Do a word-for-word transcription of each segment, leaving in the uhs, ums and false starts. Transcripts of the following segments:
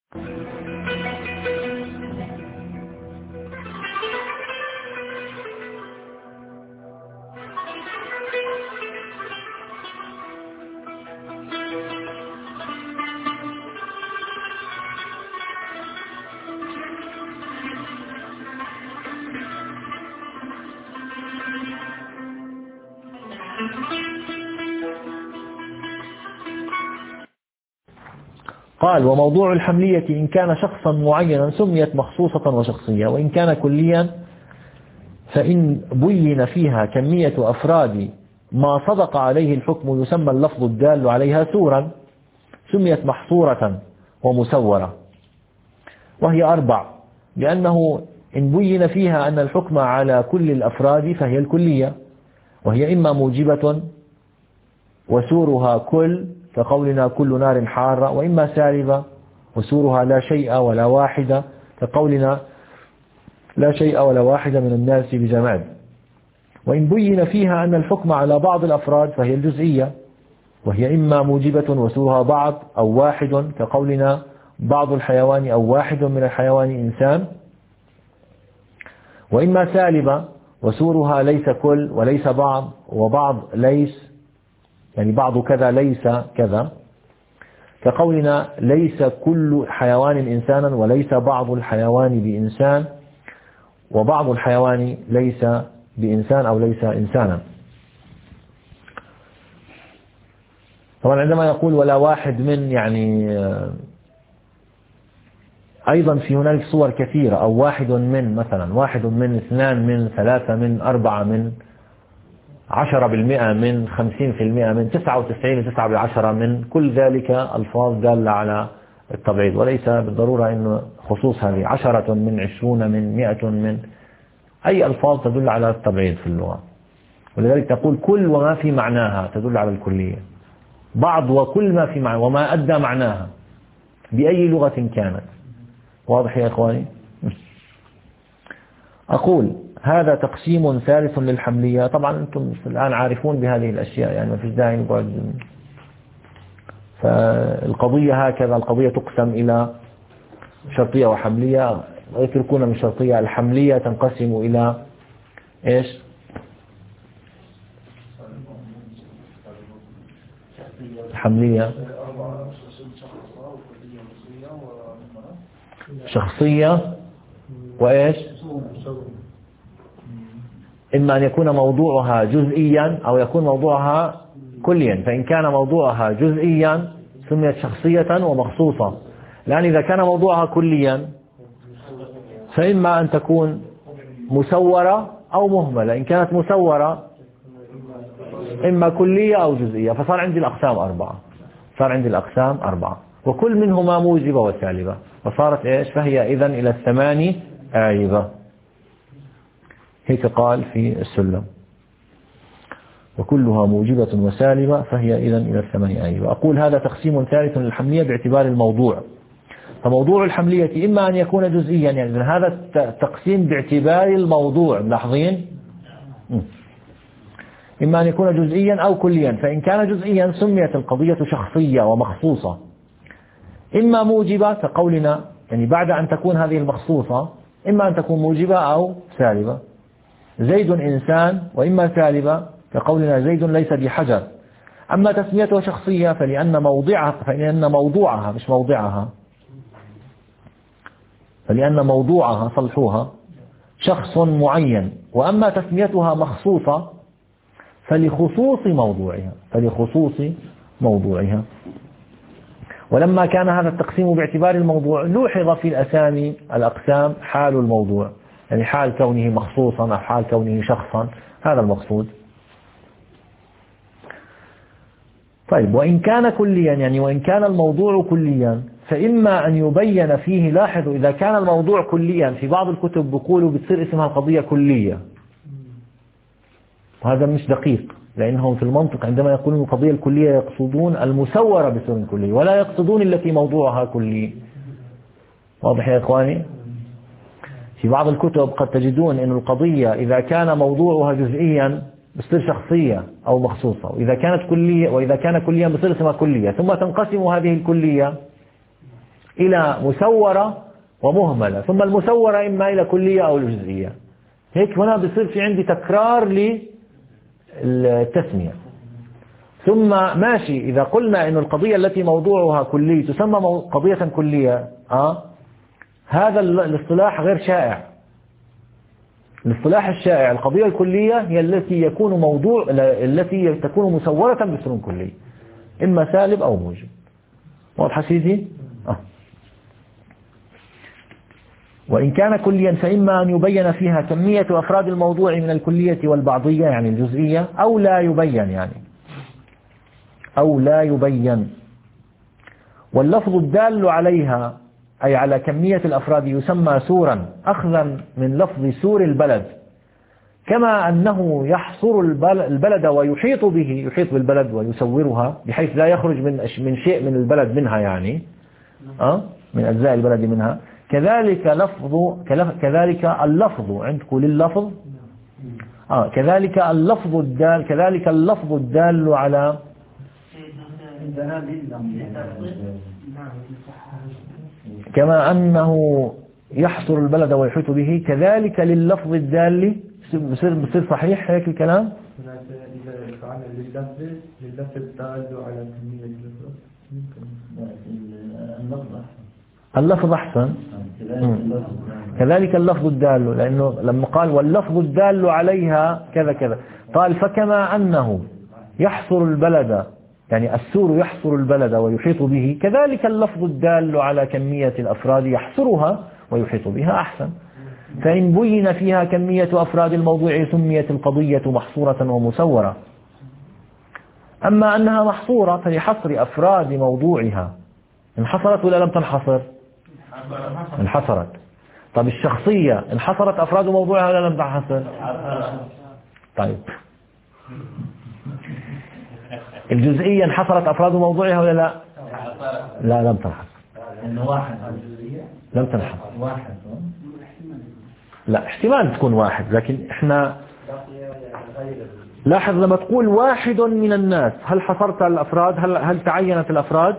قال: وموضوع الحملية إن كان شخصا معينا سميت مخصوصة وشخصية، وإن كان كليا فإن بين فيها كمية أفراد ما صدق عليه الحكم يسمى اللفظ الدال عليها سورا، سميت محصورة ومسورة، وهي أربع، لأنه إن بين فيها أن الحكم على كل الأفراد فهي الكلية، وهي إما موجبة وسورها كل كقولنا كل نار حارة، وإما سالبة وسورها لا شيء ولا واحدة كقولنا لا شيء ولا واحدة من الناس بجماد. وإن بين فيها أن الحكم على بعض الأفراد فهي الجزئية، وهي إما موجبة وسورها بعض أو واحد كقولنا بعض الحيوان أو واحد من الحيوان إنسان، وإما سالبة وسورها ليس كل وليس بعض وبعض ليس، يعني بعض كذا ليس كذا كقولنا ليس كل حيوان إنسانا وليس بعض الحيوان بإنسان وبعض الحيوان ليس بإنسان أو ليس إنسانا. طبعا عندما يقول ولا واحد من، يعني أيضا في هنالك صور كثيرة، أو واحد من، مثلا واحد من، اثنان من، ثلاثة من، أربعة من، عشرة بالمئة من، خمسين في المئة من، تسعة وتسعين وتسعة بالعشرة من، كل ذلك ألفاظ دالة على التبعيض، وليس بالضرورة أن خصوص هذه عشرة من، عشرون من، مئة من، أي ألفاظ تدل على التبعيض في اللغة. ولذلك تقول كل وما في معناها تدل على الكلية، بعض وكل ما في معناها وما أدى معناها بأي لغة كانت. واضح يا إخواني؟ أقول هذا تقسيم ثالث للحملية. طبعا أنتم الآن عارفون بهذه الأشياء، يعني ما فيش داعي نقعد. فالقضية هكذا، القضية تقسم إلى شرطية وحملية، ويتركون من شرطية. الحملية تنقسم إلى إيش؟ الحملية شخصية وإيش؟ إما أن يكون موضوعها جزئيا أو يكون موضوعها كليا. فإن كان موضوعها جزئيا سميت شخصية ومخصوصة، لأن إذا كان موضوعها كليا فإما أن تكون مسورة أو مهملة. إن كانت مسورة إما كلية أو جزئية. فصار عندي الأقسام أربعة، صار عندي الأقسام أربعة، وكل منهما موجبة وسالبة، فصارت إيش؟ فهي إذن إلى الثماني آيبة. هيك قال في السلم: وكلها موجبة وسالبة فهي إذن إلى الثماني آيبة. أقول هذا تقسيم ثالث للحملية باعتبار الموضوع. فموضوع الحملية إما أن يكون جزئيا، يعني هذا التقسيم باعتبار الموضوع، ملاحظين؟ إما أن يكون جزئيا أو كليا. فإن كان جزئيا سميت القضية شخصية ومخصوصة، إما موجبة كقولنا، يعني بعد أن تكون هذه المخصوصة إما أن تكون موجبة أو سالبة. زيد إنسان، وإما سالبة كقولنا زيد ليس بحجر. أما تسميته شخصية فلأن موضعها فلأن موضوعها مش موضعها فلأن موضوعها صلحوها شخص معين. وأما تسميتها مخصوصة فلخصوص موضوعها فلخصوص موضوعها. ولما كان هذا التقسيم باعتبار الموضوع لوحظ في الأسامي الأقسام حال الموضوع، يعني حال كونه مخصوصا أو حال كونه شخصا، هذا المقصود. طيب، وإن كان كليا، يعني وإن كان الموضوع كليا فإما أن يبين فيه. لاحظوا إذا كان الموضوع كليا في بعض الكتب بيقولوا بتصير اسمها قضية كلية، وهذا مش دقيق، لأنهم في المنطق عندما يقولون القضية الكلية يقصدون المسورة بصورة كلية ولا يقصدون التي موضوعها كلي. واضح يا إخواني؟ في بعض الكتب قد تجدون أن القضية إذا كان موضوعها جزئيا بصير شخصية أو مخصوصة، وإذا كانت كلية وإذا كان كليا بصير اسمها كلية، ثم تنقسم هذه الكلية إلى مسورة ومهملة، ثم المسورة إما إلى كلية أو جزئية. هيك هنا بصير في عندي تكرار للتسمية. ثم ماشي إذا قلنا إنه القضية التي موضوعها كلي تسمى قضية كلية، آه هذا الاصطلاح غير شائع. الاصطلاح الشائع القضية الكلية هي التي يكون موضوع التي تكون مسورة بسر كلي، إما سالب أو موجب. واضح سيدي؟ آه. وإن كان كليا فإما أن يبين فيها كمية أفراد الموضوع من الكلية والبعضية يعني الجزئية، أو لا يبين يعني أو لا يبين. واللفظ الدال عليها أي على كمية الأفراد يسمى سورا أخذا من لفظ سور البلد، كما أنه يحصر البلد ويحيط به، يحيط بالبلد ويسورها بحيث لا يخرج من من شيء من البلد منها يعني أه؟ من أجزاء البلد منها. كذلك لفظ كذلك اللفظ عندكم لللفظ آه كذلك اللفظ الدال كذلك اللفظ الدال على كما أنه يحصر البلد ويحيط به، كذلك لللفظ الدال. بصير بصير صحيح هيك الكلام؟ إذا فعل لللفظ لللفظ الدال على كمية اللفظ اللفظ أحسن. كذلك اللفظ الدال، لأنه لما قال واللفظ الدال عليها كذا كذا قال فكما أنه يحصر البلد يعني السور يحصر البلد ويحيط به، كذلك اللفظ الدال على كمية الأفراد يحصرها ويحيط بها أحسن. فإن بين فيها كمية أفراد الموضوع سميت القضية محصورة ومسورة. أما أنها محصورة فلحصر أفراد موضوعها. انحصرت ولا لم تنحصر؟ انحصرت. طب الشخصية انحصرت أفراد موضوعها ولا لم تنحصر؟ طيب الجزئية انحصرت أفراد موضوعها ولا لا؟ لا لم تنحصر. لم تنحصر. لا احتمال تكون واحد، لكن احنا لاحظ لما تقول واحد من الناس هل حصرت الأفراد؟ هل هل تعينت الأفراد؟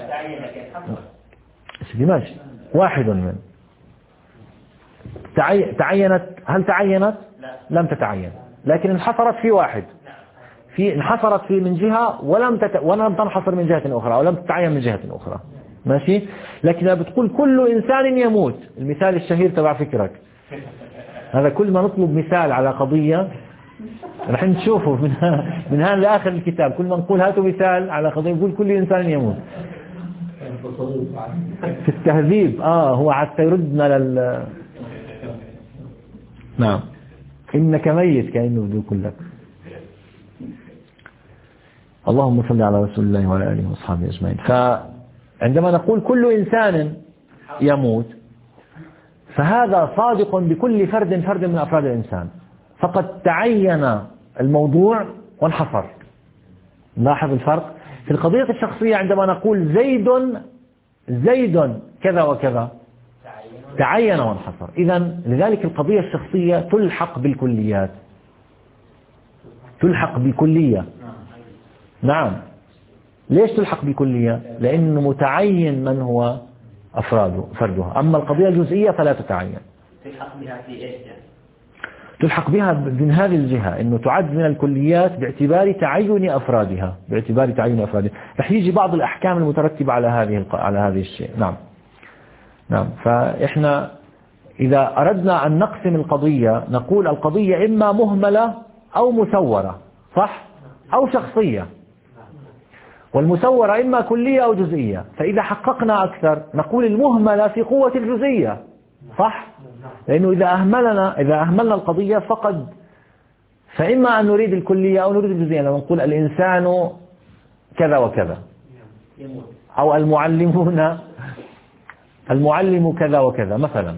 سيدي ماشي واحد من تعي... تعينت هل تعينت؟ لم تتعين، لكن انحصرت في واحد، في انحصرت في من جهة ولم تت... ولم تنحصر من جهة أخرى ولم تتعين من جهة أخرى. ماشي. لكن لما بتقول كل إنسان يموت، المثال الشهير تبع فكرك هذا، كل ما نطلب مثال على قضية رح نشوفه من من هان لآخر الكتاب، كل ما نقول هاتوا مثال على قضية نقول كل إنسان يموت. في التهذيب آه هو حتى يردنا لل نعم إنك ميت كأنه بده يقول لك. اللهم صل على رسول الله وعلى آله وصحبه أجمعين. فعندما نقول كل إنسان يموت فهذا صادق بكل فرد فرد من أفراد الإنسان، فقد تعين الموضوع وانحصر. لاحظ الفرق في القضية الشخصية. عندما نقول زيد زيد كذا وكذا تعين وانحصر. إذن لذلك القضية الشخصية تلحق بالكليات، تلحق بكلية. نعم. ليش تلحق بكلية؟ لأنه متعين من هو أفراده فردها. أما القضية الجزئية فلا تتعين. تلحق بها في إيش؟ تلحق بها من هذه الجهة، أنه تعد من الكليات باعتبار تعين أفرادها، باعتبار تعين أفرادها. رح يجي بعض الأحكام المترتبة على هذه على هذه الشيء. نعم نعم. فإحنا إذا أردنا أن نقسم القضية نقول القضية إما مهملة أو مسورة، صح؟ أو شخصية. والمسورة إما كلية أو جزئية. فإذا حققنا أكثر نقول المهملة في قوة الجزئية، صح؟ لأنه إذا أهملنا إذا أهملنا القضية فقد فإما أن نريد الكلية أو نريد الجزئية. لما نقول الإنسان كذا وكذا أو المعلمون المعلم كذا وكذا مثلا،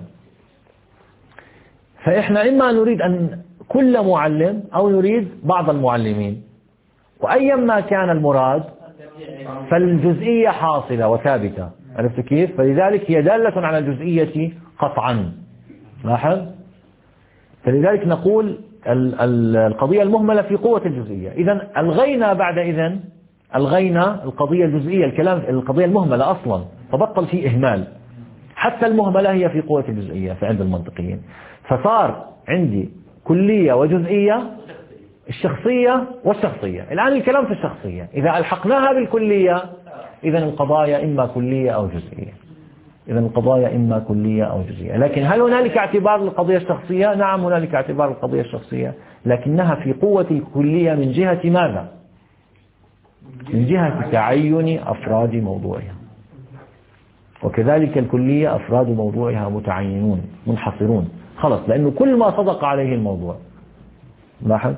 فإحنا إما نريد أن كل معلم أو نريد بعض المعلمين، وأيما كان المراد فالجزئية حاصلة وثابتة. عرفت كيف؟ فلذلك هي دالة على الجزئية قطعا. لاحظ. فلذلك نقول القضية المهملة في قوة الجزئية. إذن ألغينا بعد إذن ألغينا القضية الجزئية، الكلام القضية المهملة أصلا فبطل فيه إهمال. حتى المهملة هي في قوة الجزئية في عند المنطقيين. فصار عندي كلية وجزئية، الشخصية والشخصية. الآن الكلام في الشخصية، إذا ألحقناها بالكلية إذا القضايا إما كلية أو جزئية. إذا القضايا إما كلية أو جزئية. لكن هل هنالك اعتبار للقضية الشخصية؟ نعم هنالك اعتبار للقضية الشخصية، لكنها في قوة الكلية من جهة ماذا؟ من جهة تعين أفراد موضوعها. وكذلك الكلية أفراد موضوعها متعينون منحصرون، خلص، لأنه كل ما صدق عليه الموضوع. لاحظ؟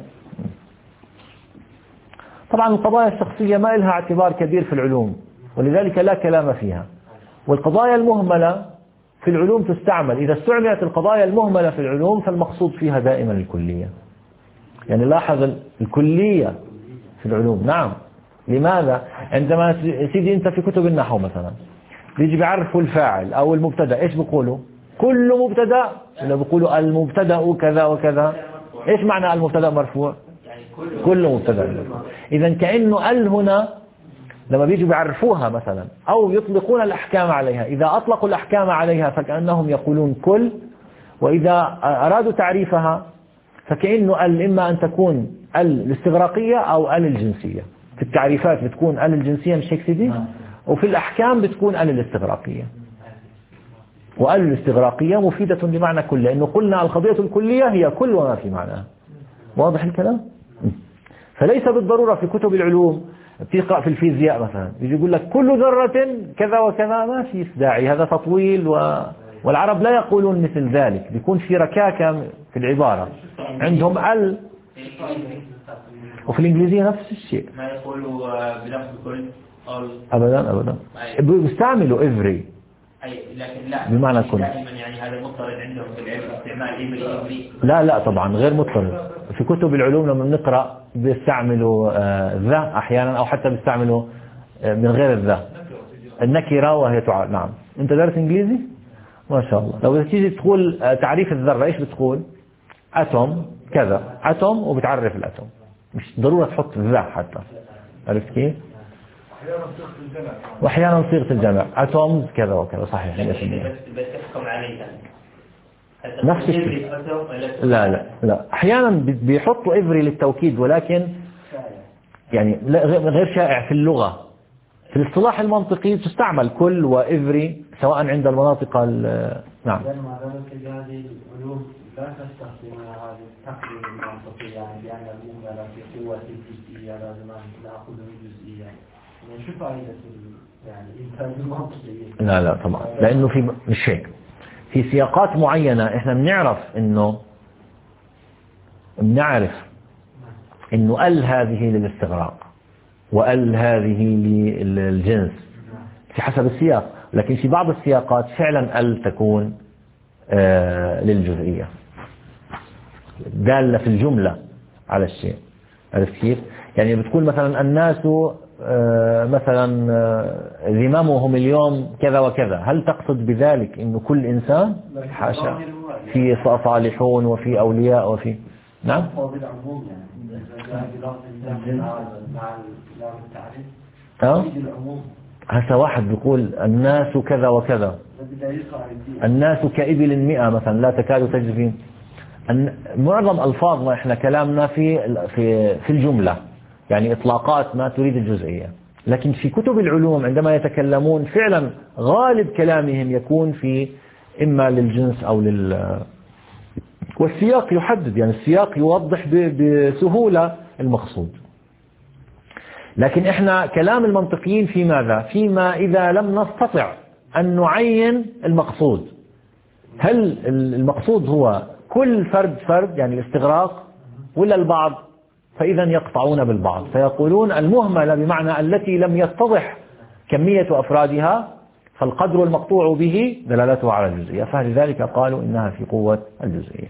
طبعا القضايا الشخصية ما لها اعتبار كبير في العلوم، ولذلك لا كلام فيها. والقضايا المهملة في العلوم تستعمل. إذا استعملت القضايا المهملة في العلوم فالمقصود فيها دائما الكلية. يعني لاحظ الكلية في العلوم. نعم. لماذا؟ عندما سيدي أنت في كتب النحو مثلا بيجي بيعرفوا الفاعل أو المبتدأ، إيش بيقولوا؟ كل مبتدأ، ولا بيقولوا المبتدأ كذا وكذا. إيش معنى المبتدأ مرفوع؟ كل مبتدأ. إذا كأنه ال هنا لما بيجوا بيعرفوها مثلا أو يطلقون الأحكام عليها، إذا أطلقوا الأحكام عليها فكأنهم يقولون كل، وإذا أرادوا تعريفها فكأنه ال إما أن تكون ال الاستغراقية أو ال الجنسية. في التعريفات بتكون ال الجنسية مش هيك سيدي؟ وفي الأحكام بتكون ال الاستغراقية. وال الاستغراقية مفيدة بمعنى كل، لأنه قلنا القضية الكلية هي كل وما في معناها. واضح الكلام؟ فليس بالضرورة في كتب العلوم تقرأ في الفيزياء مثلا يجي يقول لك كل ذرة كذا وكذا، ما في داعي، هذا تطويل و... والعرب لا يقولون مثل ذلك، بيكون في ركاكة في العبارة عندهم ال. وفي الإنجليزية نفس الشيء، ما يقولوا بلفظ كل أبدا أبدا بيستعملوا every، لكن لا بمعنى كل. دائما يعني هذا مضطرد عندهم في العلم استعمال every. لا لا طبعا غير مضطرد. في كتب العلوم لما بنقرأ بيستعملوا ذا أحيانا، أو حتى بيستعملوا من غير الذا النكرة وهي تعال. نعم. أنت دارس إنجليزي؟ ما شاء الله. لو تيجي تقول تعريف الذرة إيش بتقول؟ أتوم كذا، أتوم وبتعرف الأتوم، مش ضرورة تحط ذا حتى. عرفت كيف؟ وأحيانا صيغة الجمع أتوم كذا وكذا. صحيح. بتحكم عليها نفس الشيء. لا لا لا أحيانا بيحطوا إفري للتوكيد، ولكن يعني غير شائع في اللغة. في الاصطلاح المنطقي تستعمل كل وإفري سواء عند المناطق. نعم. هذه العلوم لا تستخدم هذه التقرير المنطقي، يعني بأن المهملة في قوة الجزئية لازم نأخذ الجزئية. شو فائدة يعني إنتاج المنطقي؟ لا لا طبعا، لأنه في مش هيك. في سياقات معينة احنا بنعرف انه بنعرف انه ال هذه للاستغراق وال هذه للجنس في حسب السياق، لكن في بعض السياقات فعلا ال تكون آه للجزئية دالة في الجملة على الشيء. عرفت كيف؟ يعني بتقول مثلا الناس آه مثلا آه ذمامهم اليوم كذا وكذا، هل تقصد بذلك انه كل انسان؟ حاشا، في صالحون وفي اولياء وفي نعم. اه هسه واحد بيقول الناس كذا وكذا، الناس كإبل مئة مثلا لا تكاد تجزي. معظم ألفاظنا احنا كلامنا في في في الجملة، يعني إطلاقات ما تريد الجزئية. لكن في كتب العلوم عندما يتكلمون فعلا غالب كلامهم يكون في إما للجنس أو لل، والسياق يحدد، يعني السياق يوضح بسهولة المقصود. لكن احنا كلام المنطقيين في ماذا؟ فيما إذا لم نستطع أن نعين المقصود. هل المقصود هو كل فرد فرد يعني الاستغراق ولا البعض؟ فإذا يقطعون بالبعض فيقولون المهملة بمعنى التي لم يتضح كمية أفرادها فالقدر المقطوع به دلالته على الجزئية، فلذلك قالوا إنها في قوة الجزئية.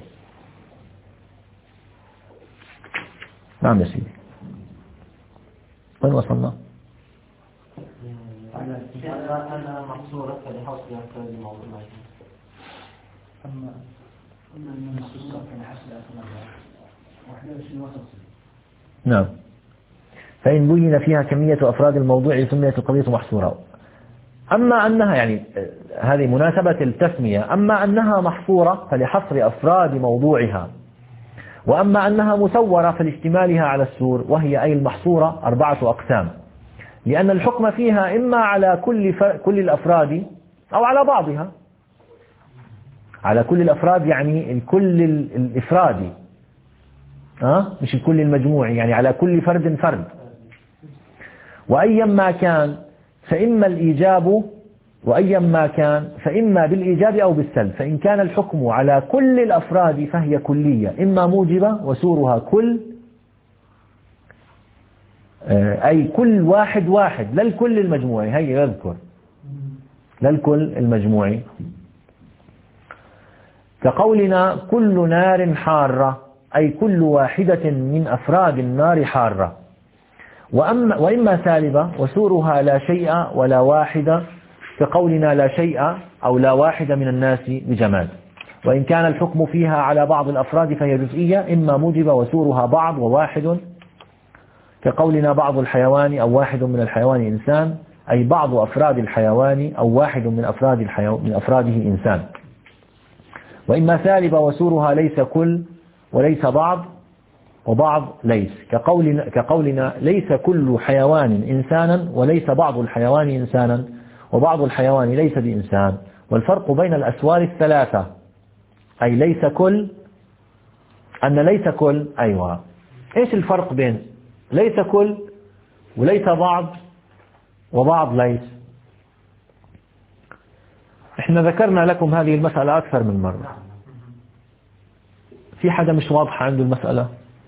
نعم يا سيدي. وين وصلنا؟ أنا مقصورة لحصل هذا الموضوع. أما أن المقصورة كحصل أسماء نعم. فإن بين فيها كمية أفراد الموضوع سميت القضية محصورة. أما أنها يعني هذه مناسبة التسمية، أما أنها محصورة فلحصر أفراد موضوعها، وأما أنها مسورة فلاشتمالها على السور، وهي أي المحصورة أربعة أقسام، لأن الحكم فيها إما على كل كل الأفراد أو على بعضها. على كل الأفراد يعني الكل الإفرادي، أه؟ مش الكل المجموعي، يعني على كل فرد فرد. وأيما كان فإما الإيجاب وأيما كان فإما بالإيجاب أو بالسلب. فإن كان الحكم على كل الأفراد فهي كلية إما موجبة وسورها كل، أي كل واحد واحد، لا الكل المجموعي، هي يذكر لا الكل المجموعي، كقولنا كل نار حارة، أي كل واحدة من أفراد النار حارة. وأما وإما سالبة وسورها لا شيء ولا واحدة، كقولنا لا شيء أو لا واحد من الناس بجماد. وإن كان الحكم فيها على بعض الأفراد فهي جزئية إما موجبة وسورها بعض وواحد، كقولنا بعض الحيوان أو واحد من الحيوان إنسان، أي بعض أفراد الحيوان أو واحد من أفراد الحيو... من أفراده إنسان. وإما سالبة وسورها ليس كل وليس بعض وبعض ليس، كقولنا, كقولنا ليس كل حيوان إنسانا وليس بعض الحيوان إنسانا وبعض الحيوان ليس بإنسان. والفرق بين الأسوار الثلاثة أي ليس كل، أن ليس كل، أيوة، إيش الفرق بين ليس كل وليس بعض وبعض ليس؟ احنا ذكرنا لكم هذه المسألة أكثر من مرة. في حدا مش واضحة عنده المسألة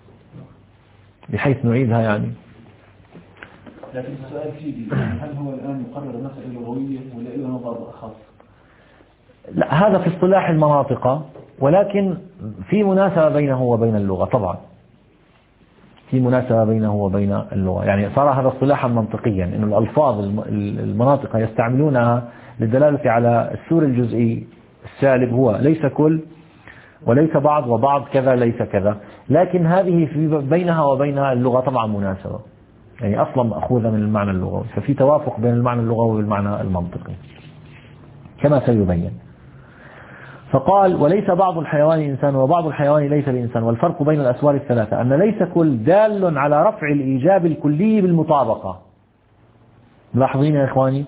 بحيث نعيدها يعني؟ لكن السؤال فيه هل هو الآن يقرر مسألة لغوية ولا له نظر خاص؟ لا، هذا في اصطلاح المناطق، ولكن في مناسبة بينه وبين اللغة طبعا، في مناسبة بينه وبين اللغة. يعني صار هذا اصطلاحا منطقيا، إن الألفاظ المناطق يستعملونها للدلالة على السور الجزئي السالب هو ليس كل وليس بعض وبعض كذا ليس كذا، لكن هذه في بينها وبين اللغة طبعا مناسبة، يعني أصلا مأخوذة من المعنى اللغوي، ففي توافق بين المعنى اللغوي والمعنى المنطقي كما سيبين. فقال وليس بعض الحيوان إنسان وبعض الحيوان ليس بإنسان. والفرق بين الأسوار الثلاثة أن ليس كل دال على رفع الإيجاب الكلي بالمطابقة، ملاحظين يا إخواني،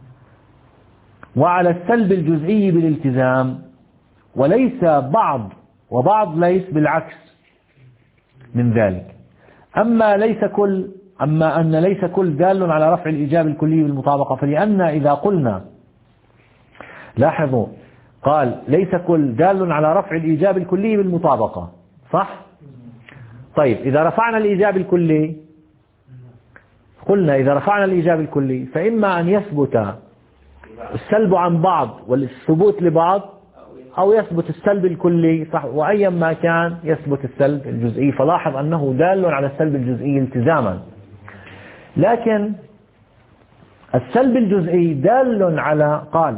وعلى السلب الجزئي بالالتزام، وليس بعض وبعض ليس بالعكس من ذلك. أما ليس كل أما أن ليس كل دال على رفع الإيجاب الكلي بالمطابقة، فلأن إذا قلنا، لاحظوا، قال ليس كل دال على رفع الإيجاب الكلي بالمطابقة، صح؟ طيب إذا رفعنا الإيجاب الكلي، قلنا إذا رفعنا الإيجاب الكلي فإما أن يثبت السلب عن بعض والثبوت لبعض، أو يثبت السلب الكلي، صح؟ وأيما كان يثبت السلب الجزئي. فلاحظ أنه دال على السلب الجزئي التزاما، لكن السلب الجزئي دال على، قال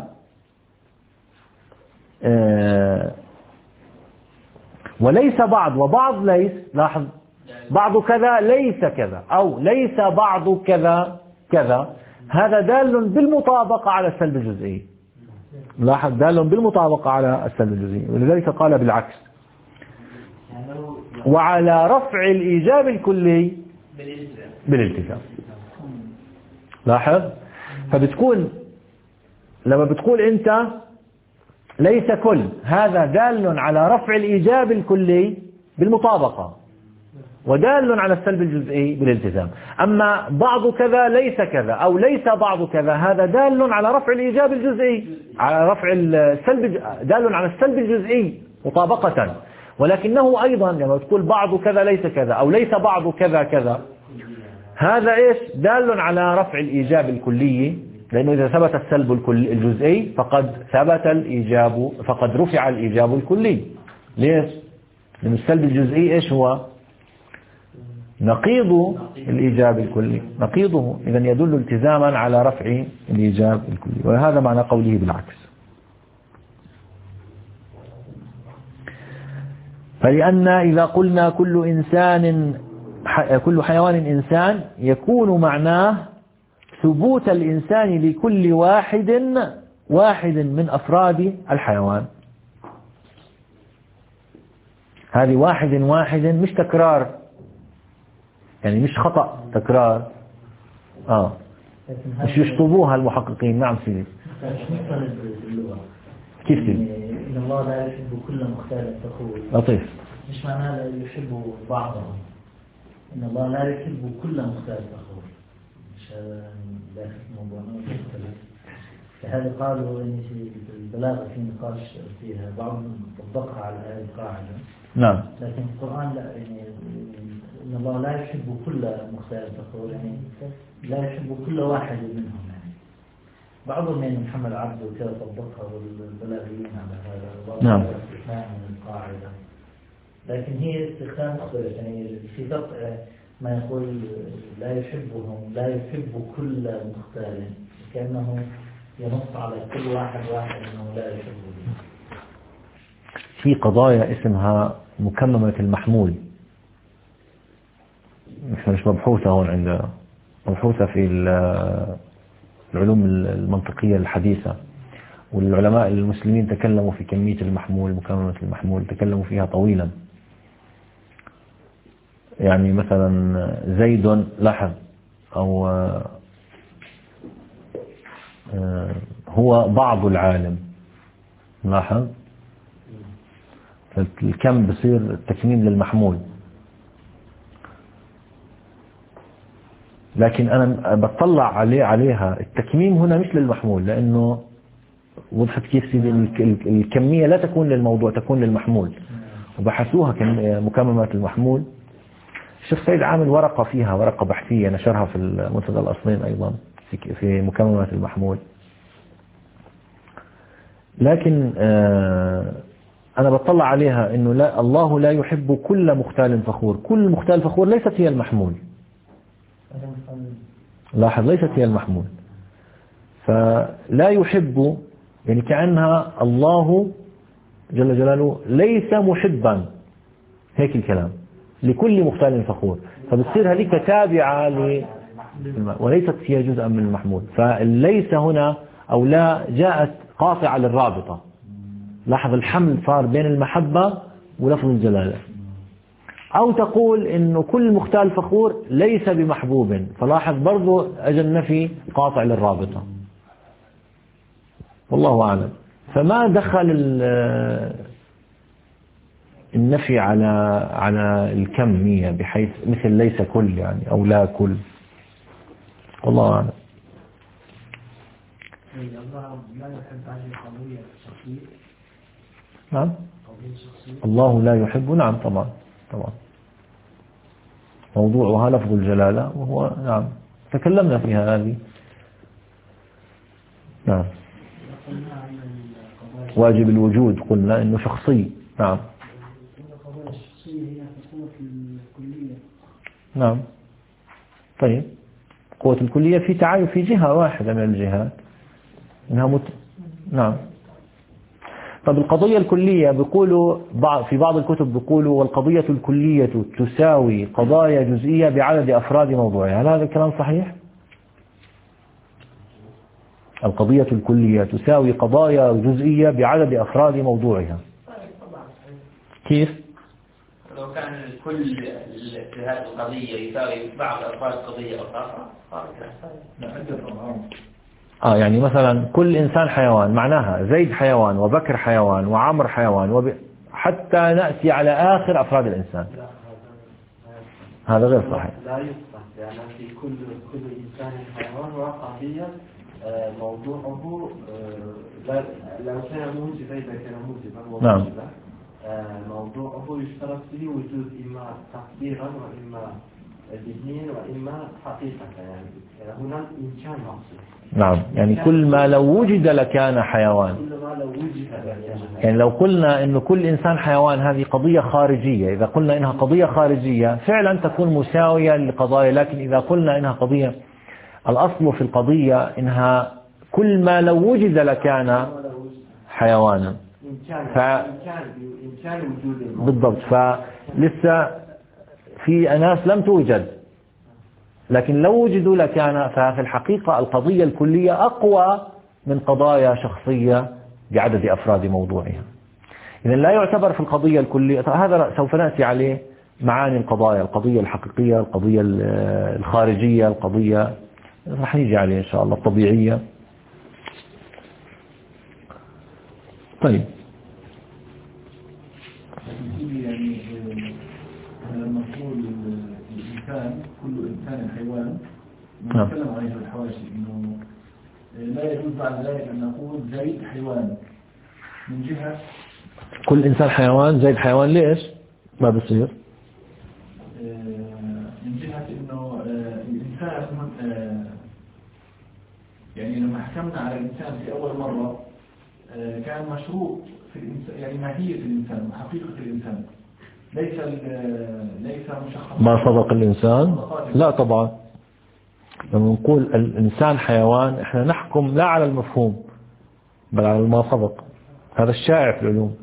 آه وليس بعض وبعض ليس، لاحظ بعض كذا ليس كذا، أو ليس بعض كذا كذا، هذا دال بالمطابقة على السلب الجزئي، لاحظ دال بالمطابقة على السلب الجزئي، ولذلك قال بالعكس وعلى رفع الإيجاب الكلي بالالتزام. لاحظ، فبتكون لما بتقول أنت ليس كل، هذا دال على رفع الإيجاب الكلي بالمطابقة ودال على السلب الجزئي بالالتزام. أما بعض كذا ليس كذا أو ليس بعض كذا، هذا دال على رفع الإيجاب الجزئي، على رفع السلب، دال على السلب الجزئي مطابقة. ولكنه أيضا لما تقول بعض كذا ليس كذا أو ليس بعض كذا كذا، هذا إيش؟ دال على رفع الإيجاب الكلي، لأنه إذا ثبت السلب الجزئي فقد ثبت الإيجاب، فقد رفع الإيجاب الكلي. ليش؟ لأن السلب الجزئي إيش هو؟ نقيض الإيجاب الكلي، نقيضه، إذا يدل التزاما على رفع الإيجاب الكلي. وهذا معنى قوله بالعكس. فلأن إذا قلنا كل إنسان كل حيوان إنسان، يكون معناه ثبوت الإنسان لكل واحد واحد من أفراد الحيوان. هذه واحد واحد مش تكرار، يعني مش خطأ تكرار. آه مش يشطبوها المحققين. نعم سيدي. كيف سيدي؟ إن الله لا يحب كل مختال فخور. لطيف. مش معناه لا يحب بعضهم. إن الله لا يحب كل مختال فخور. مش هذا داخل موضوع مختلف. فهذا قالوا إن في البلاغة في نقاش فيها، بعضهم طبقها على هذه القاعدة. نعم. لكن القرآن لا، يعني إن الله لا يحب كل مختال فخور، يعني لا يحب كل واحد منهم. يعني بعضهم يعني محمد عبد وكذا طبقها والبلاغيين على هذا. نعم. استثناء من القاعدة، لكن هي استخدام مختلف. يعني في ضبط ما يقول لا يحبهم، لا يحب كل مختال، كأنه ينص على كل واحد واحد أنه لا يحبه. في قضايا اسمها مكممة المحمول، مش مش مبحوثة هون عندنا، مبحوثة في العلوم المنطقية الحديثة، والعلماء المسلمين تكلموا في كمية المحمول، مكممة المحمول تكلموا فيها طويلا. يعني مثلا زيد، لاحظ، أو هو بعض العالم، لاحظ الكم بصير التكميم للمحمول. لكن أنا بطلع عليه عليها التكميم هنا مش للمحمول، لأنه وضحت كيف سيدي الكمية لا تكون للموضوع، تكون للمحمول، وبحثوها كمكممات المحمول. الشيخ سيد عامل ورقة فيها، ورقة بحثية نشرها في المنتدى الأصلين أيضا في مكممات المحمول. لكن أنا بطلع عليها إنه لا، الله لا يحب كل مختال فخور. كل مختال فخور ليست هي المحمول، لاحظ، ليست هي المحمول. فلا يحب يعني كأنها الله جل جلاله ليس محبا، هيك الكلام، لكل مختال فخور. فبتصير هذيك تابعة ل وليست هي جزءا من المحمول. فليس هنا أو لا جاءت قاطعة للرابطة. لاحظ الحمل صار بين المحبة ولفظ الجلالة. أو تقول إنه كل مختال فخور ليس بمحبوب، فلاحظ برضو أجى النفي قاطع للرابطة، والله أعلم. فما دخل النفي على على الكمية بحيث مثل ليس كل يعني أو لا كل، والله أعلم. الله لا يحب هذه القضية الشخصية. نعم. الله لا يحب، نعم طبعا طبعا، موضوعها لفظ الجلالة، وهو نعم تكلمنا فيها هذه. نعم. واجب الوجود قلنا إنه شخصي. نعم. القضايا الشخصية هي قوة الكلية. نعم. طيب قوة الكلية في تعايف في جهة واحدة من الجهات إنها مت... نعم. طب القضية الكلية بيقولوا في بعض الكتب بيقولوا والقضية الكلية تساوي قضايا جزئية بعدد أفراد موضوعها. هل هذا الكلام صحيح؟ القضية الكلية تساوي قضايا جزئية بعدد أفراد موضوعها. كيف؟ لو كان كل هذه القضية يساوي بعض أفراد قضية أخرى. آه يعني مثلا كل إنسان حيوان، معناها زيد حيوان وبكر حيوان وعمر حيوان وب... حتى نأتي على آخر أفراد الإنسان. هذا غير صحيح. لا يصح، يعني في كل كل إنسان حيوان وقضية موضوعه لو كان موجبا إذا كان موجبا. نعم. موضوعه يشترط فيه وجود إما تقديرا وإما ذهنيا وإما حقيقة، يعني هنا إمكان مقصود. نعم، يعني كل ما لو وجد لكان حيوان. كل ما لو وجد لكان. يعني لو قلنا إنه كل إنسان حيوان هذه قضية خارجية، إذا قلنا إنها قضية خارجية فعلا تكون مساوية للقضايا. لكن إذا قلنا إنها قضية، الأصل في القضية إنها كل ما لو وجد لكان حيوانا. ف... بالضبط. فلسه في أناس لم توجد، لكن لو وجدوا لكان ففي الحقيقة القضية الكلية أقوى من قضايا شخصية بعدد أفراد موضوعها. إذن لا يعتبر في القضية الكلية، هذا سوف نأتي عليه معاني القضايا، القضية الحقيقية، القضية الخارجية، القضية رح نيجي عليه إن شاء الله الطبيعية. طيب يعني لما نقول الإنسان كل إنسان حيوان نتكلم عليها بالحواشي إنه لا يجوز بعد ذلك أن نقول زيد حيوان من جهة كل إنسان حيوان زيد حيوان. ليش ما بصير؟ من جهة إنه الإنسان يعني لما حكمنا على الإنسان في أول مرة كان مشروط في الإنسان يعني ماهية الإنسان وحقيقة الإنسان، ليس ليس مشخص ما صدق الإنسان. لا طبعا، لما نقول الإنسان حيوان احنا نحكم لا على المفهوم بل على ما سبق. هذا الشائع في العلوم.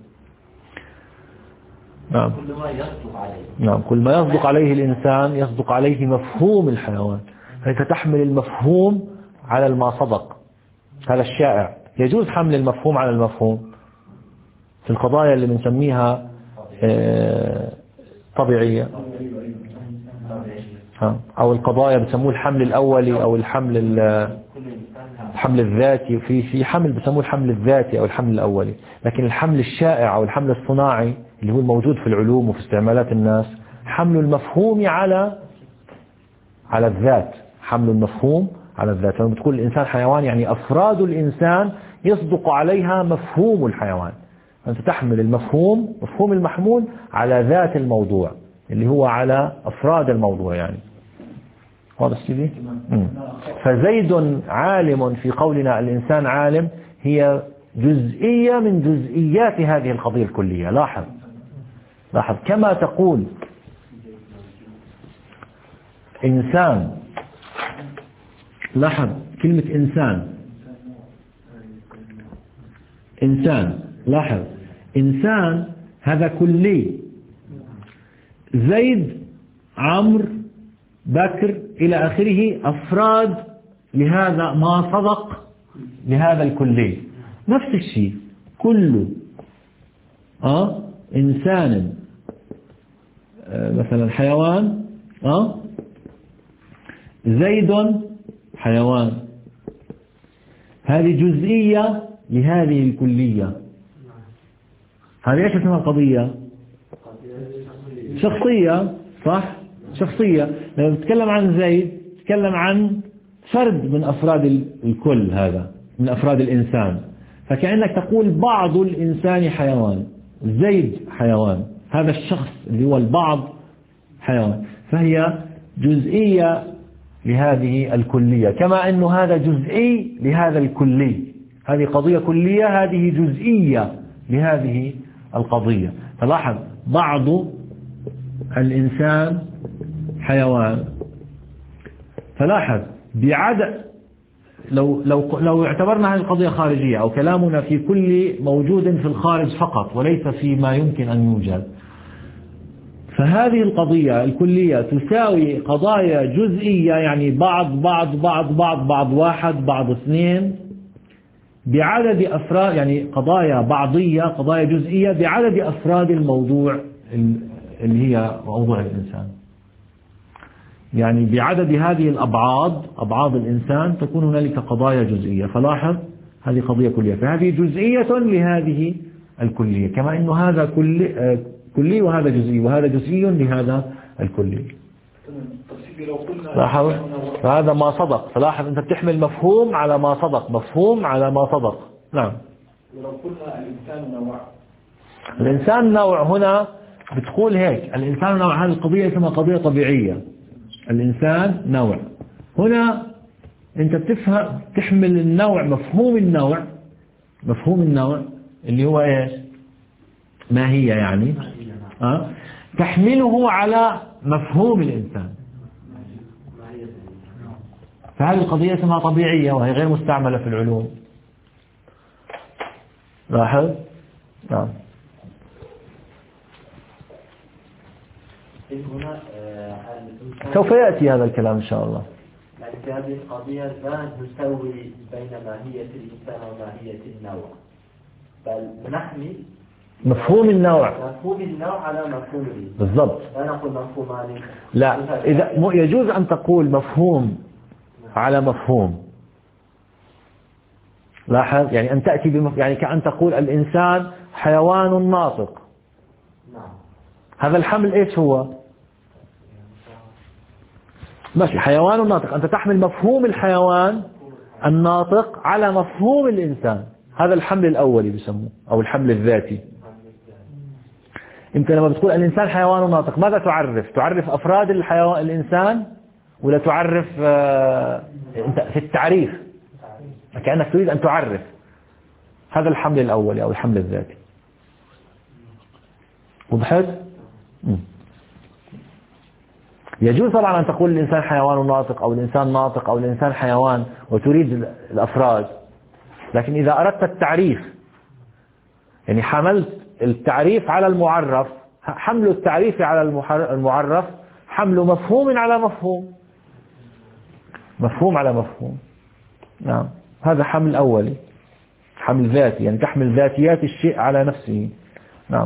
نعم. كل ما يصدق عليه. نعم، كل ما يصدق عليه الإنسان يصدق عليه مفهوم الحيوان، فأنت تحمل المفهوم على ما صدق. هذا الشائع. يجوز حمل المفهوم على المفهوم في القضايا اللي بنسميها طبيعية، أو القضايا بسموه الحمل الأولي أو الحمل الحمل الذاتي. في في حمل بسموه الحمل الذاتي أو الحمل الأولي. لكن الحمل الشائع أو الحمل الصناعي اللي هو الموجود في العلوم وفي استعمالات الناس، حمل المفهوم على على الذات. حمل المفهوم على الذات. لما بتقول الإنسان حيوان يعني أفراد الإنسان يصدق عليها مفهوم الحيوان. أنت تحمل المفهوم مفهوم المحمول على ذات الموضوع اللي هو على أفراد الموضوع. يعني واضح سيدي؟ فزيد عالم في قولنا الإنسان عالم هي جزئية من جزئيات هذه القضية الكلية. لاحظ لاحظ كما تقول إنسان. لاحظ كلمة إنسان. إنسان لاحظ إنسان هذا كلي. زيد عمرو بكر إلى آخره أفراد لهذا ما صدق لهذا الكلي. نفس الشيء كل آه إنسان آه مثلا حيوان آه زيد حيوان. هذه جزئية لهذه الكلية. هذه ايش اسمها القضية؟ شخصية. صح؟ شخصية. لما نتكلم عن زيد نتكلم عن فرد من أفراد الكل، هذا من أفراد الإنسان. فكأنك تقول بعض الإنسان حيوان، زيد حيوان، هذا الشخص اللي هو البعض حيوان. فهي جزئية لهذه الكلية، كما أنه هذا جزئي لهذا الكلي. هذه قضية كلية، هذه جزئية لهذه القضية. فلاحظ بعض الإنسان حيوان. فلاحظ بعدد لو لو لو اعتبرنا هذه القضية خارجية أو كلامنا في كل موجود في الخارج فقط وليس فيما يمكن أن يوجد، فهذه القضية الكلية تساوي قضايا جزئية، يعني بعض بعض بعض بعض بعض واحد بعض اثنين بعدد أفراد، يعني قضايا بعضية قضايا جزئية بعدد أفراد الموضوع اللي هي موضوع الإنسان. يعني بعدد هذه الأبعاد أبعاد الإنسان تكون هنالك قضايا جزئية. فلاحظ هذه قضية كلية، فهذه جزئية لهذه الكلية، كما أنه هذا كلي, كلي وهذا جزئي وهذا جزئي لهذا الكلي. لاحظ فهذا ما صدق. فلاحظ أنت بتحمل مفهوم على ما صدق، مفهوم على ما صدق. نعم. ولو قلنا الإنسان نوع، الإنسان نوع هنا بتقول هيك الإنسان نوع. هذه القضية اسمها قضية طبيعية. الإنسان نوع. هنا أنت بتفهم تحمل النوع مفهوم النوع مفهوم النوع اللي هو إيش؟ ما هي يعني أه؟ تحمله على مفهوم الإنسان. فهذه القضية اسمها طبيعية وهي غير مستعملة في العلوم. لاحظ. نعم. هنا سوف يأتي هذا الكلام إن شاء الله. يعني في هذه القضية لا نسوي بين ماهية الإنسان وماهية النوع، بل نحمل مفهوم النوع مفهوم النوع على مفهوم الإنسان بالضبط. لا نقول مفهومان. لا، إذا يجوز أن تقول مفهوم على مفهوم. لاحظ، يعني أن تأتي بمف... يعني كأن تقول الإنسان حيوان ناطق. نعم. هذا الحمل إيش هو؟ ماشي، حيوان ناطق، أنت تحمل مفهوم الحيوان الناطق على مفهوم الإنسان. هذا الحمل الأولي بيسموه، أو الحمل الذاتي. أنت لما بتقول الإنسان حيوان ناطق ماذا تعرف؟ تعرف أفراد الحيوان الإنسان ولا تعرف آه... في التعريف كأنك تريد أن تعرف. هذا الحمل الأولي أو الحمل الذاتي. وضحت؟ يجوز طبعا أن تقول الإنسان حيوان ناطق أو الإنسان ناطق أو الإنسان حيوان وتريد الأفراد، لكن إذا أردت التعريف يعني حملت التعريف على المعرف، حمل التعريف على المعرف حمل مفهوم على مفهوم، مفهوم على مفهوم. نعم، هذا حمل أولي، حمل ذاتي، يعني تحمل ذاتيات الشيء على نفسه. نعم،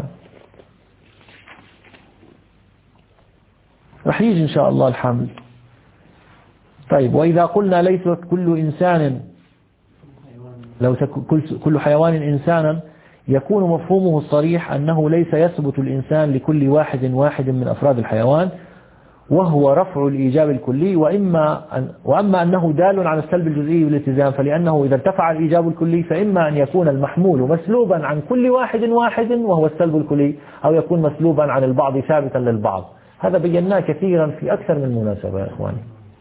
رح يجي إن شاء الله الحمل. طيب، وإذا قلنا ليس كل إنسان لو كل حيوان إنسانا يكون مفهومه الصريح أنه ليس يثبت الإنسان لكل واحد واحد من أفراد الحيوان، وهو رفع الإيجاب الكلي، وإما أن وأما أنه دال على السلب الجزئي بالالتزام، فلأنه إذا ارتفع الإيجاب الكلي فإما أن يكون المحمول مسلوبا عن كل واحد واحد وهو السلب الكلي، أو يكون مسلوبا عن البعض ثابتا للبعض. هذا بيناه كثيرا في أكثر من مناسبة يا إخواني.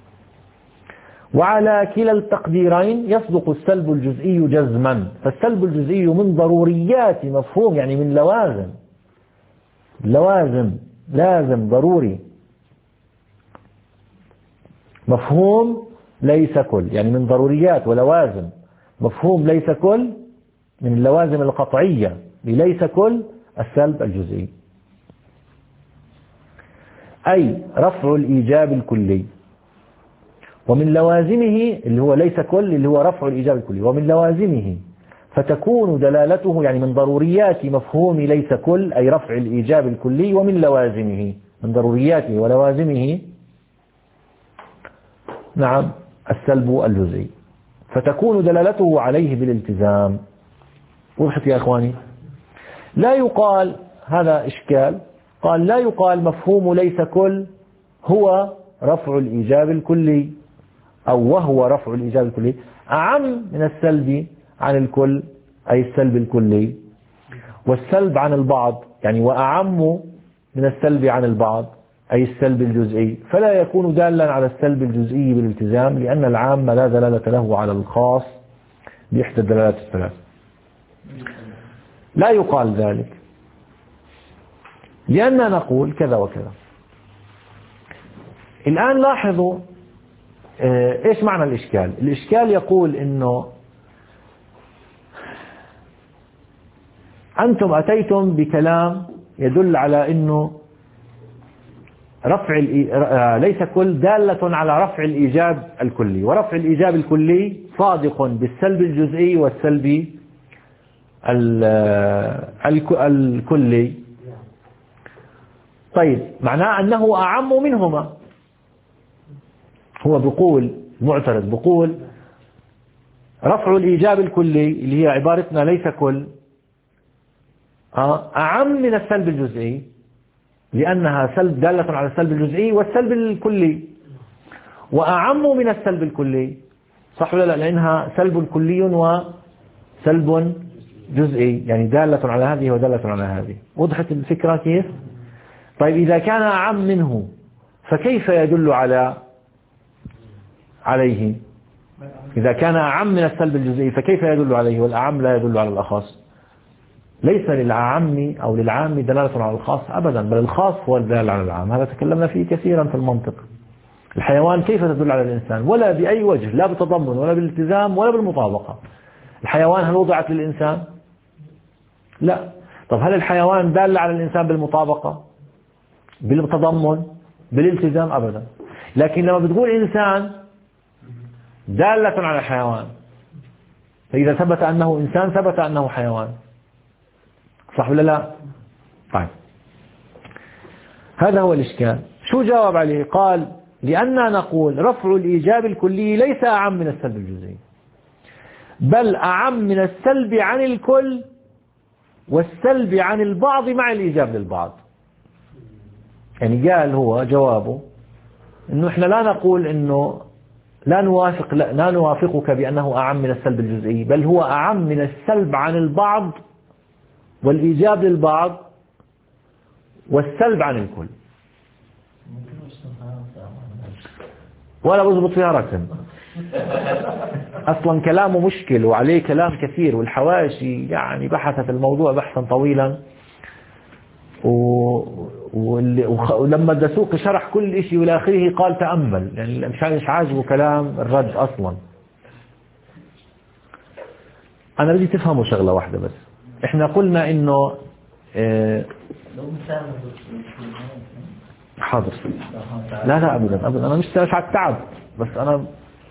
وعلى كلا التقديرين يصدق السلب الجزئي جزما، فالسلب الجزئي من ضروريات مفهوم، يعني من لوازم لوازم لازم ضروري مفهوم ليس كل، يعني من ضروريات ولوازم مفهوم ليس كل، من اللوازم القطعية ليس كل السلب الجزئي، أي رفع الإيجاب الكلي. ومن لوازمه اللي هو ليس كل اللي هو رفع الإيجاب الكلي، ومن لوازمه فتكون دلالته، يعني من ضروريات مفهوم ليس كل أي رفع الإيجاب الكلي، ومن لوازمه من ضرورياته ولوازمه نعم السلب الجزئي، فتكون دلالته عليه بالالتزام. وضحت يا إخواني؟ لا يقال، هذا إشكال، قال لا يقال مفهوم ليس كل هو رفع الإيجاب الكلي أو وهو رفع الإيجاب الكلي أعم من السلب عن الكل أي السلب الكلي، والسلب عن البعض يعني وأعم من السلب عن البعض أي السلب الجزئي، فلا يكون دالا على السلب الجزئي بالالتزام، لأن العام لا دلالة له على الخاص بإحدى الدلالات الثلاث. لا يقال ذلك لأننا نقول كذا وكذا. الآن لاحظوا إيش معنى الإشكال. الإشكال يقول إنه أنتم أتيتم بكلام يدل على إنه رفع ليس كل دالة على رفع الإيجاب الكلي، ورفع الإيجاب الكلي صادق بالسلب الجزئي والسلب الكلي. طيب، معناه أنه أعم منهما. هو بيقول المعترض بيقول رفع الإيجاب الكلي اللي هي عبارتنا ليس كل أعم من السلب الجزئي، لأنها سلب دالة على السلب الجزئي والسلب الكلي، وأعم من السلب الكلي، صح ولا لا؟ لأنها سلب كلي وسلب جزئي، يعني دالة على هذه ودالة على هذه. وضحت الفكرة كيف؟ طيب، إذا كان أعم منه فكيف يدل على عليه؟ إذا كان أعم من السلب الجزئي فكيف يدل عليه والأعم لا يدل على الأخص؟ ليس للعام أو للعام دلالة على الخاص أبدا، بل الخاص هو الدال على العام. هذا تكلمنا فيه كثيرا في المنطق. الحيوان كيف تدل على الإنسان؟ ولا بأي وجه، لا بتضمن ولا بالالتزام ولا بالمطابقة. الحيوان هل وضعت للإنسان؟ لا. طب هل الحيوان دال على الإنسان بالمطابقة؟ بالتضمن بالالتزام أبدا. لكن لما بتقول إنسان دالة على الحيوان، فإذا ثبت أنه إنسان ثبت أنه حيوان، صح ولا لا؟ طيب هذا هو الإشكال. شو جاوب عليه؟ قال لأننا نقول رفع الإيجاب الكلي ليس أعم من السلب الجزئي، بل أعم من السلب عن الكل والسلب عن البعض مع الإيجاب للبعض. يعني قال هو جوابه إنه إحنا لا نقول إنه لا نوافق لا, لا نوافقك بأنه أعم من السلب الجزئي، بل هو أعم من السلب عن البعض والإيجاب للبعض والسلب عن الكل. ولا بضبط فيها رقم أصلا كلامه مشكل وعليه كلام كثير، والحواشي يعني بحثت الموضوع بحثا طويلا، و... ولما دسوق شرح كل شيء والى اخره قال تأمل، يعني مش عاجبه كلام الرد أصلا. أنا بدي تفهموا شغلة واحدة بس، إحنا قلنا إنه اه حاضر لا لا أبدا أبدا أنا مش على التعب، بس أنا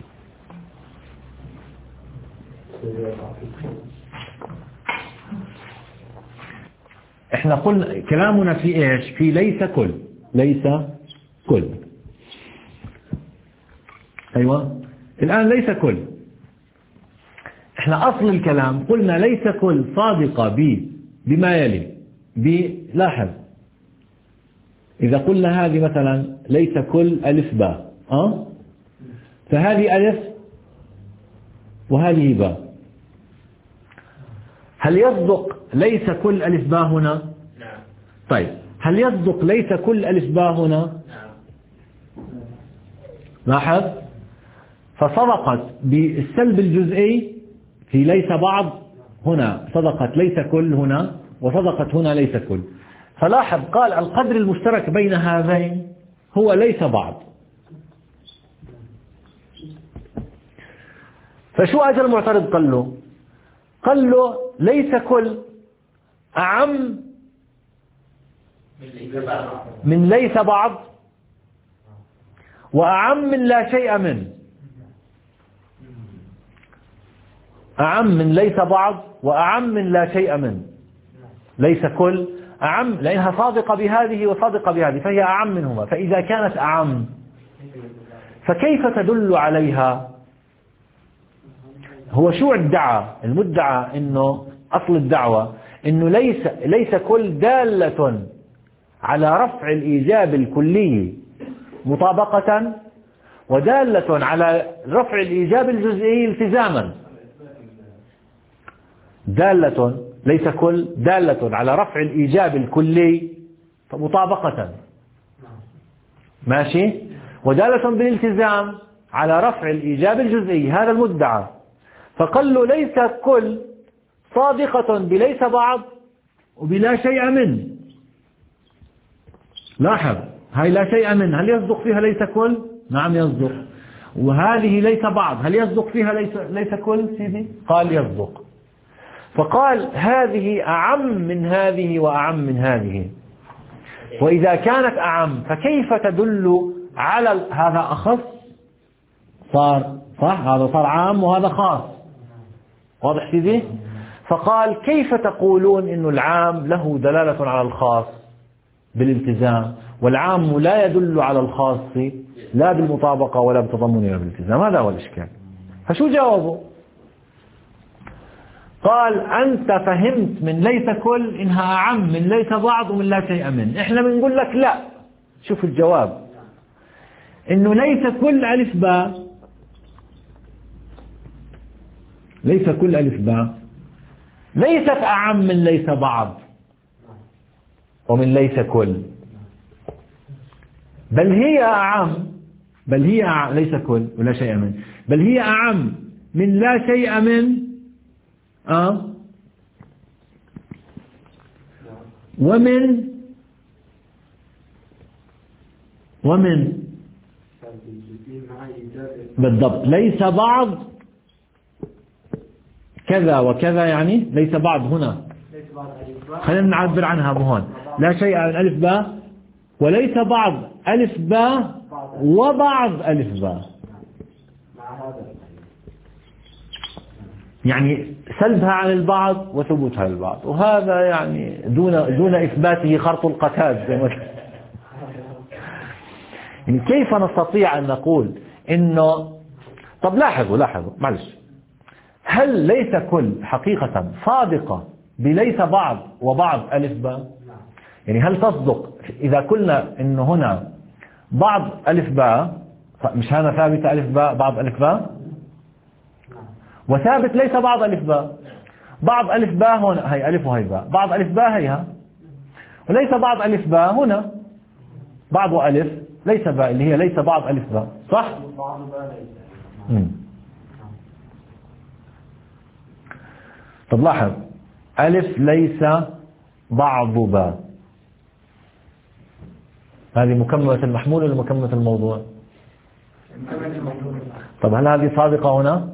احنا قلنا كلامنا في ايش؟ في ليس كل، ليس كل. ايوه الان ليس كل، احنا اصل الكلام قلنا ليس كل صادقة ب بما يلي بلاحظ، اذا قلنا هذه مثلا ليس كل الف باء اه فهذه الف وهذه باء، هل يصدق ليس كل ألف باء هنا؟ نعم. طيب هل يصدق ليس كل ألف باء هنا؟ نعم. لاحظ، فصدقت بالسلب الجزئي في ليس بعض هنا، صدقت ليس كل هنا، وصدقت هنا ليس كل. فلاحظ قال القدر المشترك بين هذين هو ليس بعض. فشو أجل المعترض قال له؟ قال له ليس كل أعم من ليس بعض، وأعم من لا شيء منه. أعم من ليس بعض وأعم من لا شيء منه. ليس كل أعم لأنها صادقة بهذه وصادقة بهذه، فهي أعم منهما. فإذا كانت أعم فكيف تدل عليها؟ هو شو ادعى المدعى؟ انه اصل الدعوة انه ليس ليس كل دالة على رفع الايجاب الكلي مطابقة، ودالة على رفع الايجاب الجزئي التزاما. دالة ليس كل دالة على رفع الايجاب الكلي مطابقة، ماشي، ودالة بالالتزام على رفع الايجاب الجزئي، هذا المدعى. فقال له ليس كل صادقة بليس بعض وبلا شيء منه. لاحظ هاي لا شيء منه، هل يصدق فيها ليس كل؟ نعم يصدق. وهذه ليس بعض، هل يصدق فيها ليس, ليس كل سيدي؟ قال يصدق. فقال هذه أعم من هذه وأعم من هذه، وإذا كانت أعم فكيف تدل على هذا أخص؟ صار صح، هذا صار عام وهذا خاص، واضح سيدي؟ فقال كيف تقولون إنه العام له دلالة على الخاص بالالتزام، والعام لا يدل على الخاص لا بالمطابقة ولا بالتضمن ولا بالالتزام؟ هذا هو الإشكال. فشو جاوبه؟ قال أنت فهمت من ليس كل إنها أعم من ليس بعض ومن لا شيء منه. إحنا بنقول لك لا، شوف الجواب، إنه ليس كل ألف باء، ليس كل ألف باء ليست أعم من ليس بعض ومن ليس كل، بل هي أعم، بل هي أعم ليس كل ولا شيء من، بل هي أعم من لا شيء من أه ومن ومن بالضبط ليس بعض كذا وكذا، يعني ليس بعض هنا، خلينا نعبر عنها بهون، لا شيء من ألف باء وليس بعض ألف باء وبعض ألف باء، يعني سلبها عن البعض وثبوتها للبعض، وهذا يعني دون دون إثباته خرط القتاد زي ما يعني كيف نستطيع أن نقول إنه طب لاحظوا لاحظوا معلش، هل ليس كل حقيقة صادقة بليس بعض وبعض ألف باء؟ يعني هل تصدق إذا قلنا إنه هنا بعض ألف باء، مش هذا ثابت ألف باء بعض ألف باء، وثابت ليس بعض ألف باء، بعض ألف باء هنا هي ألف وهي باء، بعض ألف باء هيها، وليس بعض ألف باء هنا، بعض ألف ليس باء اللي هي ليس بعض ألف باء، صح؟ مم. طب لاحظ، ألف ليس بعض باء، هذه مكملة المحمول ولا مكملة الموضوع؟ طب هل هذه صادقة هنا؟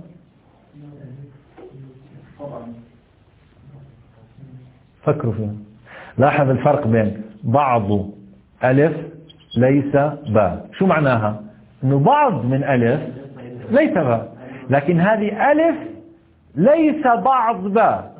فكروا فيها. لاحظ الفرق بين بعض ألف ليس باء، شو معناها؟ إنه بعض من ألف ليس باء، لكن هذه ألف ليس بعض باء،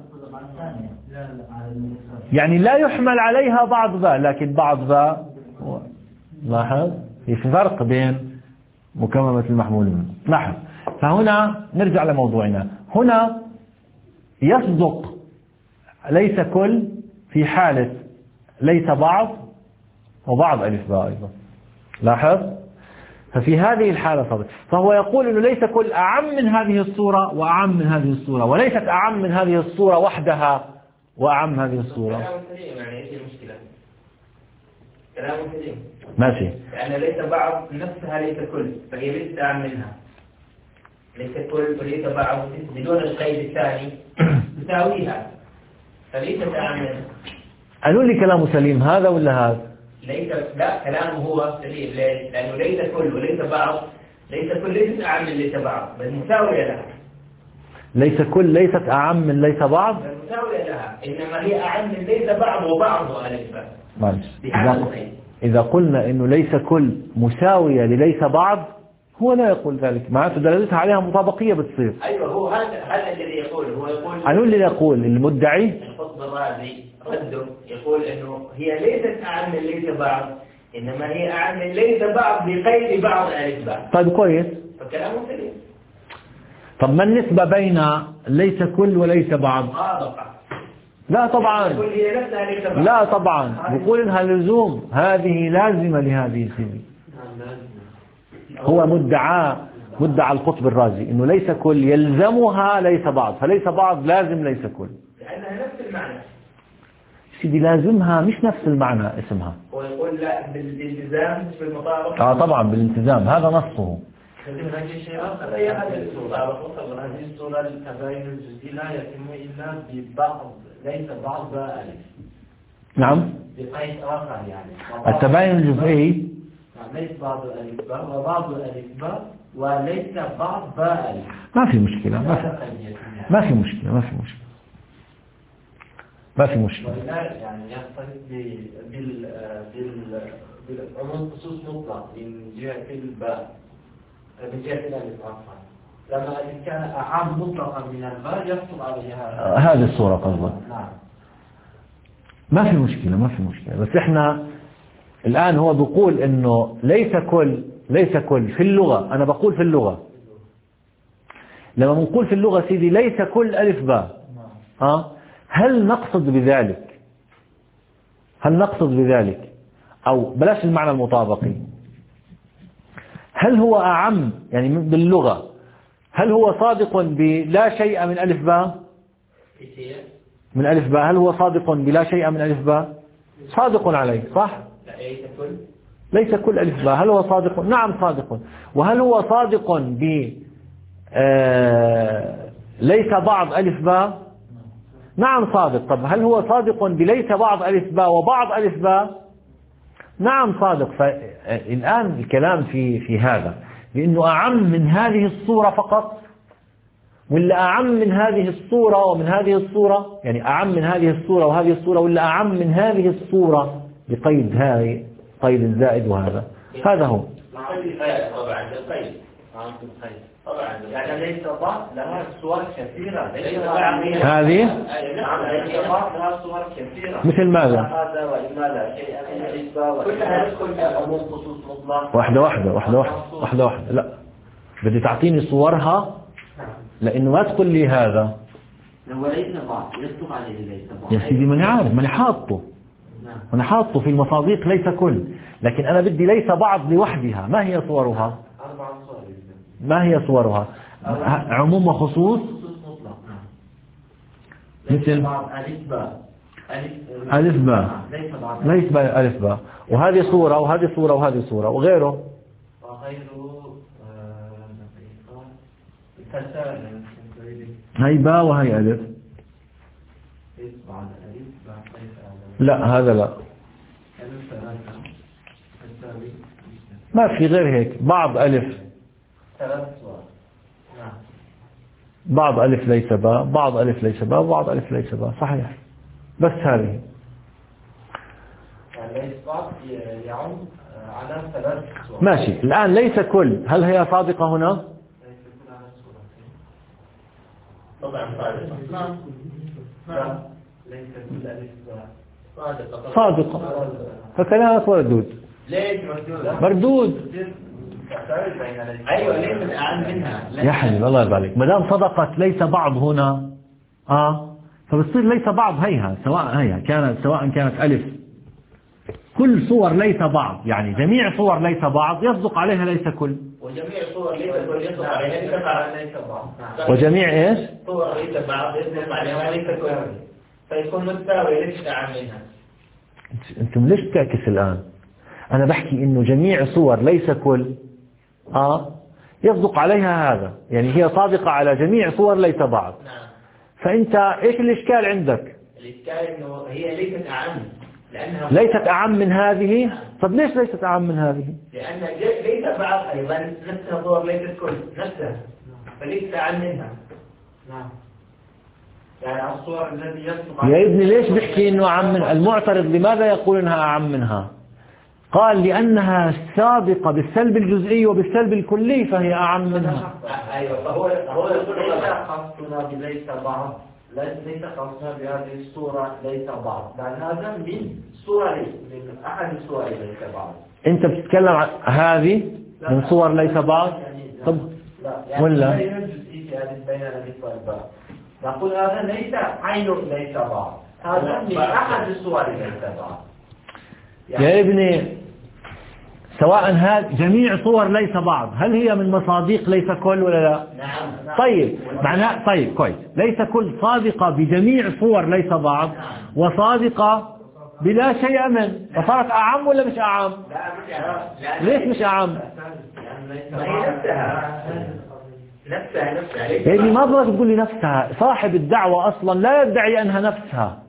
يعني لا يحمل عليها بعض باء لكن بعض باء. لاحظ في فرق بين مكملة المحمول. لاحظ، فهنا نرجع لموضوعنا، هنا يصدق ليس كل في حالة ليس بعض وبعض ألف باء أيضا. لاحظ، ففي هذه الحالة صدق، فهو يقول أنه ليس كل أعم من هذه الصورة وأعم من هذه الصورة، وليست أعم من هذه الصورة وحدها وأعم هذه الصورة. كلام سليم، يعني ايش المشكلة؟ كلام سليم ماشي، لأن ليس بعض نفسها ليس كل، فهي ليست أعم منها، ليس كل وليس بعض بدون القيد الثاني تساويها، فليست أعم منها. قالوا لي كلامه سليم هذا ولا هذا؟ ليس، لا كلامه هو سليم، ليش؟ لأنه ليس كل وليس بعض، ليس كل ليست أعم من ليس بعض بل مساوية لها. ليس كل ليست أعم من ليس بعض، بل مساوية لها، إنما هي أعم من ليس بعض وبعض ألف باء. معلش، إذا قلنا إنه ليس كل مساوية لليس بعض، هو لا يقول ذلك، معناته دلالتها عليها مطابقية بتصير. أيوة، هو هذا هذا الذي يقول، هو يقول قالوا اللي يقول المدعي القطب الرازي رده يقول إنه هي ليست أعم من ليس بعض، إنما هي أعم من ليس بعض بقيد بعض ألف باء. طيب كويس، فكلامه سليم. طب ما النسبة بين ليس كل وليس بعض؟ مطابقة. لا طبعا، هي نفسها ليس بعض. لا طبعا، بيقول إنها لزوم، هذه لازمة لهذه سيدي. هو مدعى مدعى القطب الرازي إنه ليس كل يلزمها ليس بعض، فليس بعض لازم ليس كل، لأنها نفس المعنى. سيدي لازمها مش نفس المعنى اسمها. هو يقول لا بالالتزام مش بالمطابقة. اه طبعا بالالتزام، هذا نصه. هذه شيء آخر، هي هذه الصورة، هذه الصورة التباين الجزئي لا يتم إلا ببعض ليس بعض باء ألف. نعم. بقيد آخر يعني. التباين الجزئي ليس بعض ألف باء وبعض ألف باء وليس بعض باء ألف. ما في مشكلة، ما في ما في مشكلة، ما في مشكلة، ما في مشكلة. يعني يختلف بال بال بالعموم خصوص مطلق من جهة الباء، من جهة الألف عفوا. لما كان أعم مطلقا من الباء يحصل عليها هذه الصورة قصدك. نعم. ما في مشكلة، ما في مشكلة، بس احنا الآن هو بيقول إنه ليس كل ليس كل في اللغة، أنا بقول في اللغة، لما بنقول في اللغة سيدي ليس كل ألف باء، ها، هل نقصد بذلك هل نقصد بذلك أو بلاش المعنى المطابقي، هل هو أعم يعني باللغة، هل هو صادق بلا شيء من ألف باء من ألف باء، هل هو صادق بلا شيء من ألف باء؟ صادق عليه، صح؟ ليس كل ليس كل ألف باء، هل هو صادق؟ نعم صادق. وهل هو صادق ب آه ليس بعض ألف باء؟ نعم صادق. طب هل هو صادق بليس بعض ألف باء وبعض ألف باء؟ نعم صادق. فالآن الكلام في في هذا لأنه أعم من هذه الصورة فقط، ولا أعم من هذه الصورة ومن هذه الصورة، يعني أعم من هذه الصورة وهذه الصورة، ولا أعم من هذه الصورة بقيد هذه قيد الزائد وهذا هذا هو. طبعا القيد طبعا يعني ليس بعض لها صور كثيرة. هذه نعم ليس بعض لها صور كثيرة. مثل ماذا؟ هذا وإما شيء كلها يدخل في عموم خصوص مطلق. واحدة واحدة واحدة واحدة واحدة واحدة لا بدي تعطيني صورها لأنه ما تقول لي هذا. هو ليس بعض يصدق عليه ليس بعض. يا سيدي ماني عارف ماني حاطه ماني حاطه في المصادق ليس كل، لكن أنا بدي ليس بعض لوحدها. ما هي صورها؟ أربع صور. ما هي صورها؟ عموم وخصوص مثل ألف باء ألف باء ليس باء ألف باء، وهذه صورة وهذه صورة وهذه صورة وغيره وغيره هاي باء وهي ألف. لا هذا لا ما في غير هيك. بعض ألف بعض ألف ليس باء، بعض ألف ليس باء، بعض ألف ليس باء. صحيح بس هذه ليس بعض يعم على ثلاث صور. ماشي. الآن ليس كل، هل هي صادقة هنا؟ ليس كل على الصورتين. طبعا صادقة. لا ليس كل ألف صادقة. صادقة فكلامك مردود. ليش مردود؟ مردود. أيوة ليس أعم منها. يا حبيبي الله يرضى عليك، ما دام صدقت ليس بعض هنا اه فبتصير ليس بعض هيها سواء هيها كانت سواء كانت ألف. كل صور ليس بعض يعني جميع صور ليس بعض يصدق عليها ليس كل. وجميع صور ليس كل يصدق عليها ليس بعض. وجميع ايش؟ صور ليس بعض يصدق عليها ليس كل فيكون متساوي ليس أعم منها. انتم ليش بتعكس الآن؟ أنا بحكي إنه جميع صور ليس كل آه يصدق عليها هذا، يعني هي صادقة على جميع صور ليس بعض. نعم. فأنت إيش الإشكال عندك؟ الإشكال إنه هي ليست أعم لأنها ليست أعم من هذه. طب ليش ليست أعم من هذه؟ لأن ليس بعض أيضا نفسها صور ليست كل نفسها فليس أعم منها. نعم يعني الصور الذي يصدق يا ابني ليش بحكي إنه أعم من المعترض؟ لماذا يقول إنها أعم منها؟ قال لأنها صادقة بالسلب الجزئي وبالسلب الكلي فهي أعم منها. أيوة فهو هو ليس خاصنا بليس بعض، ليس خاصنا بهذه الصورة ليس بعض، لأن هذا من صور من أحد الصور ليس بعض. أنت بتتكلم عن هذه من صور ليس بعض. طب لا ولا يعني الجزئي في هذه بين الألف والباء نقول هذا ليس عين ليس بعض، هذا من أحد الصور ليس بعض. يا ابني سواء هذا جميع صور ليس بعض هل هي من مصادق ليس كل ولا لا؟ نعم. طيب معناه طيب كويس ليس كل صادقة بجميع صور ليس بعض وصادقة بلا شيء من، فصارت أعم ولا مش أعم؟ لا ليش مش أعم؟ ما هي نفسها نفسها نفسها يا ابني ما بدك تقول لي نفسها. صاحب الدعوة أصلا لا يدعي أنها نفسها.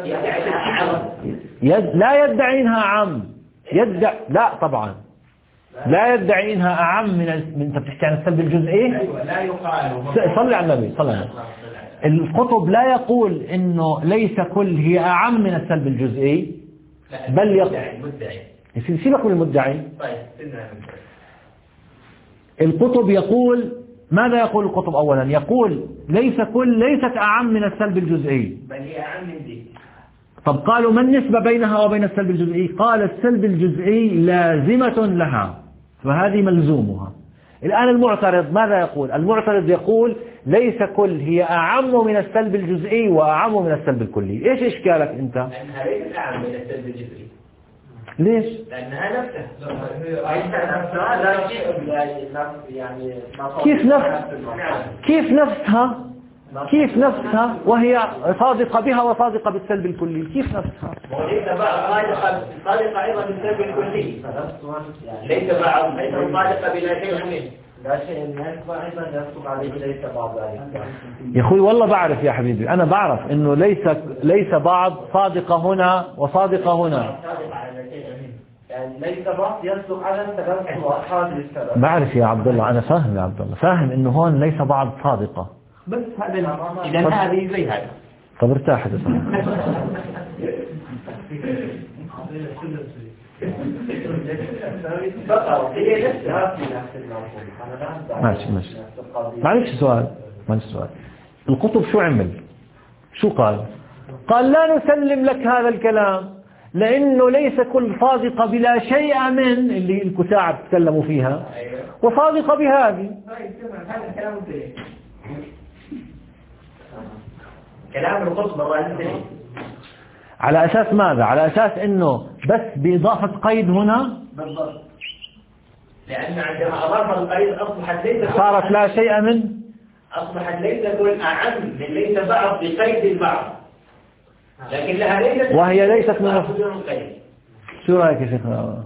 يد... لا يدعي انها اعم. يدعي لا طبعا لا يدعي انها اعم من ال... من انت بتحكي عن السلب الجزئي. ايوه لا يقال. صلي على النبي صلى الله عليه وسلم. القطب لا يقول انه ليس كل هي اعم من السلب الجزئي بل يقول المدعي. سيبك من المدعي. طيب القطب يقول ماذا يقول القطب اولا؟ يقول ليس كل ليست اعم من السلب الجزئي بل هي اعم من دي. طب قالوا ما النسبة بينها وبين السلب الجزئي؟ قال السلب الجزئي لازمة لها فهذه ملزومها. الآن المعترض ماذا يقول؟ المعترض يقول ليس كل هي أعم من السلب الجزئي وأعم من السلب الكلي. إيش إشكالك أنت؟ لأنها ليست أعم من السلب الجزئي. ليش؟ لأنها نفسها. نفسها لا شيء يعني كيف نفس كيف نفسها؟ كيف نفسها وهي صادقة بها وصادقة بالسلب الكلي؟ كيف نفسها؟ وليس بعض صادقة صادقة أيضا بالسلب الكلي. ليس بعض أيضا صادقة بلا شيء منه. لا شيء منه أيضا يصدق عليه ليس بعض ذلك. يا أخوي والله بعرف يا حبيبي أنا بعرف إنه ليس ليس بعض صادقة هنا وصادقة هنا. يعني ليس بعض يصدق على الثلاث وأحد الثلاث. بعرف يا عبد الله أنا فاهم يا عبد الله فاهم إنه هون ليس بعض صادقة. بس هذا إذا هذه زي هذا. طب ارتاح يا هي نفسها. ماشي ماشي معلش سؤال معلش سؤال القطب شو عمل شو قال قال لا نسلم لك هذا الكلام لأنه ليس كل صادقة بلا شيء من اللي الكتاعب تكلموا فيها وصادقة بهذه. هذا كلام سليم. كلام القطب الرئيسي على أساس ماذا؟ على أساس أنه بس بإضافة قيد هنا بالضبط، لأن عندما أضاف القيد أصبحت ليس صارت لا شيء من أصبحت ليس كل أعم من ليس بعض بقيد البعض، لكن لها ليست وهي ليست من بدون قيد. شو رأيك يا شيخ؟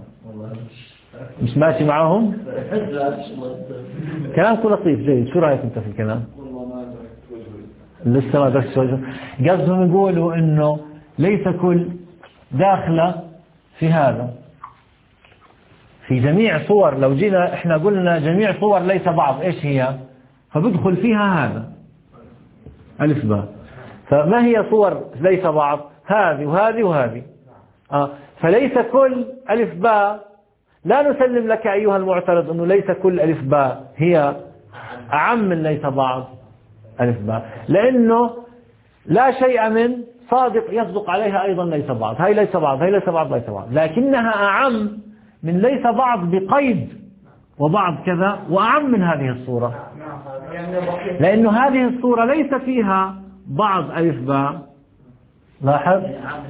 مش ماشي معهم؟ كلامكم لطيف جيد. شو رأيك أنت في الكلام؟ لسه ما درست وجه. قصدهم يقولوا إنه ليس كل داخلة في هذا في جميع صور. لو جينا إحنا قلنا جميع صور ليس بعض إيش هي؟ فبدخل فيها هذا ألف باء. فما هي صور ليس بعض؟ هذه وهذه وهذه. آه. فليس كل ألف باء لا نسلم لك أيها المعترض أنه ليس كل ألف باء هي أعم من ليس بعض ألف باء، لأنه لا شيء من صادق يصدق عليها أيضا ليس بعض. هاي ليس بعض هاي ليس بعض ليس بعض، لكنها أعم من ليس بعض بقيد وبعض كذا، وأعم من هذه الصورة لأنه هذه الصورة ليس فيها بعض ألف باء. لاحظ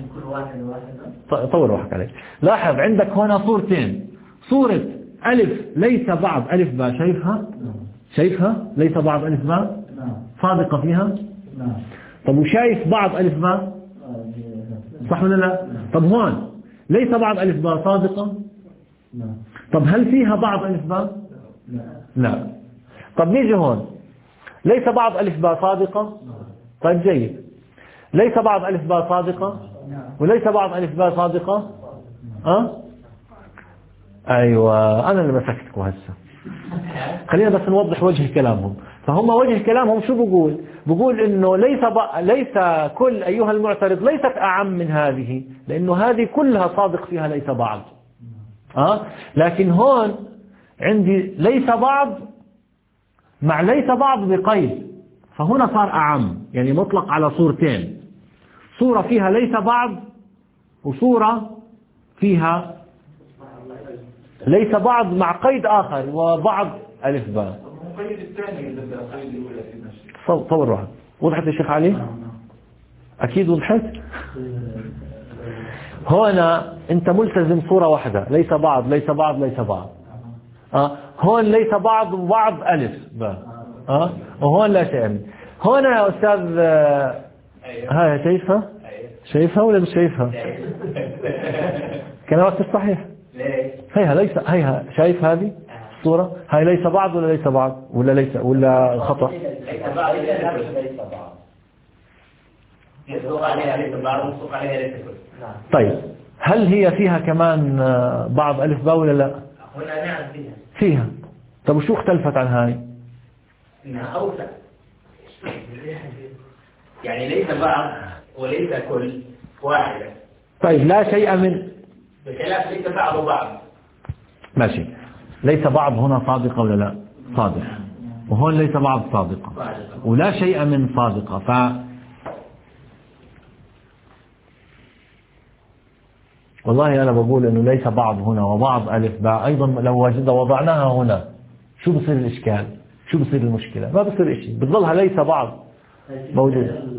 طول روحك عليك. لاحظ عندك هنا صورتين، صورة ألف ليس بعض ألف باء، شايفها شايفها ليس بعض ألف باء صادقة فيها. طب وشايف بعض ألف باء صح ولا لا؟ طب هون ليس بعض ألف باء صادقة. طب هل فيها بعض ألف باء؟ لا. طب نيجي هون ليس بعض ألف باء صادقة. طيب جيد، ليس بعض ألف باء صادقة وليس بعض ألف باء صادقة. أه؟ أيوة أنا اللي مسكتكم هسه. خلينا بس نوضح وجه كلامهم. فهم وجه كلامهم شو بقول؟ بقول إنه ليس ليس كل أيها المعترض ليست أعم من هذه، لأنه هذه كلها صادق فيها ليس بعض. أه؟ لكن هون عندي ليس بعض مع ليس بعض بقيد، فهنا صار أعم، يعني مطلق على صورتين، صورة فيها ليس بعض وصورة فيها ليس بعض مع قيد آخر وبعض ألف باء. القيد الثاني اللي القيد الأولى طور روحك. وضحت يا شيخ علي؟ أكيد وضحت. هنا أنت ملتزم صورة واحدة، ليس بعض ليس بعض ليس بعض. أه؟ هون ليس بعض وبعض ألف باء. أه؟ وهون لا شيء منه. هنا يا أستاذ هاي شايفها شايفها ولا مش شايفها؟ كلامك صحيح. هيها ليس هيها شايف هذه الصورة؟ هاي ليس بعض ولا ليس بعض ولا ليس ولا خطأ؟ ليس بعض ليس بعض. يسوق عليها ليس بعض ويسوق عليها ليس كل. طيب هل هي فيها كمان بعض ألف باء ولا لا؟ هنا نعم فيها. فيها. طب وشو اختلفت عن هاي؟ إنها أوسع. يعني ليس بعض وليس كل واحدة. طيب لا شيء من بخلاف ليس بعض وبعض. ماشي. ليس بعض هنا صادقة ولا لا؟ صادق. وهون ليس بعض صادقة ولا شيء من صادقة. ف والله أنا بقول إنه ليس بعض هنا وبعض ألف باء أيضا لو وجد وضعناها هنا شو بصير الإشكال؟ شو بصير المشكلة؟ ما بصير إشي، بتظلها ليس بعض موجود.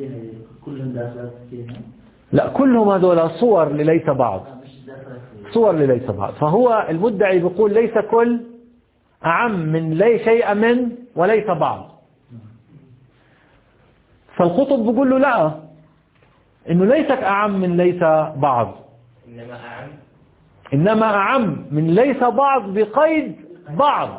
لا كلهم هذول صور لليس بعض، صور لليس بعض. فهو المدعي بيقول ليس كل أعم من لي شيء من وليس بعض. فالقطب بيقول له لا، إنه ليست أعم من ليس بعض، إنما أعم إنما أعم من ليس بعض بقيد بعض.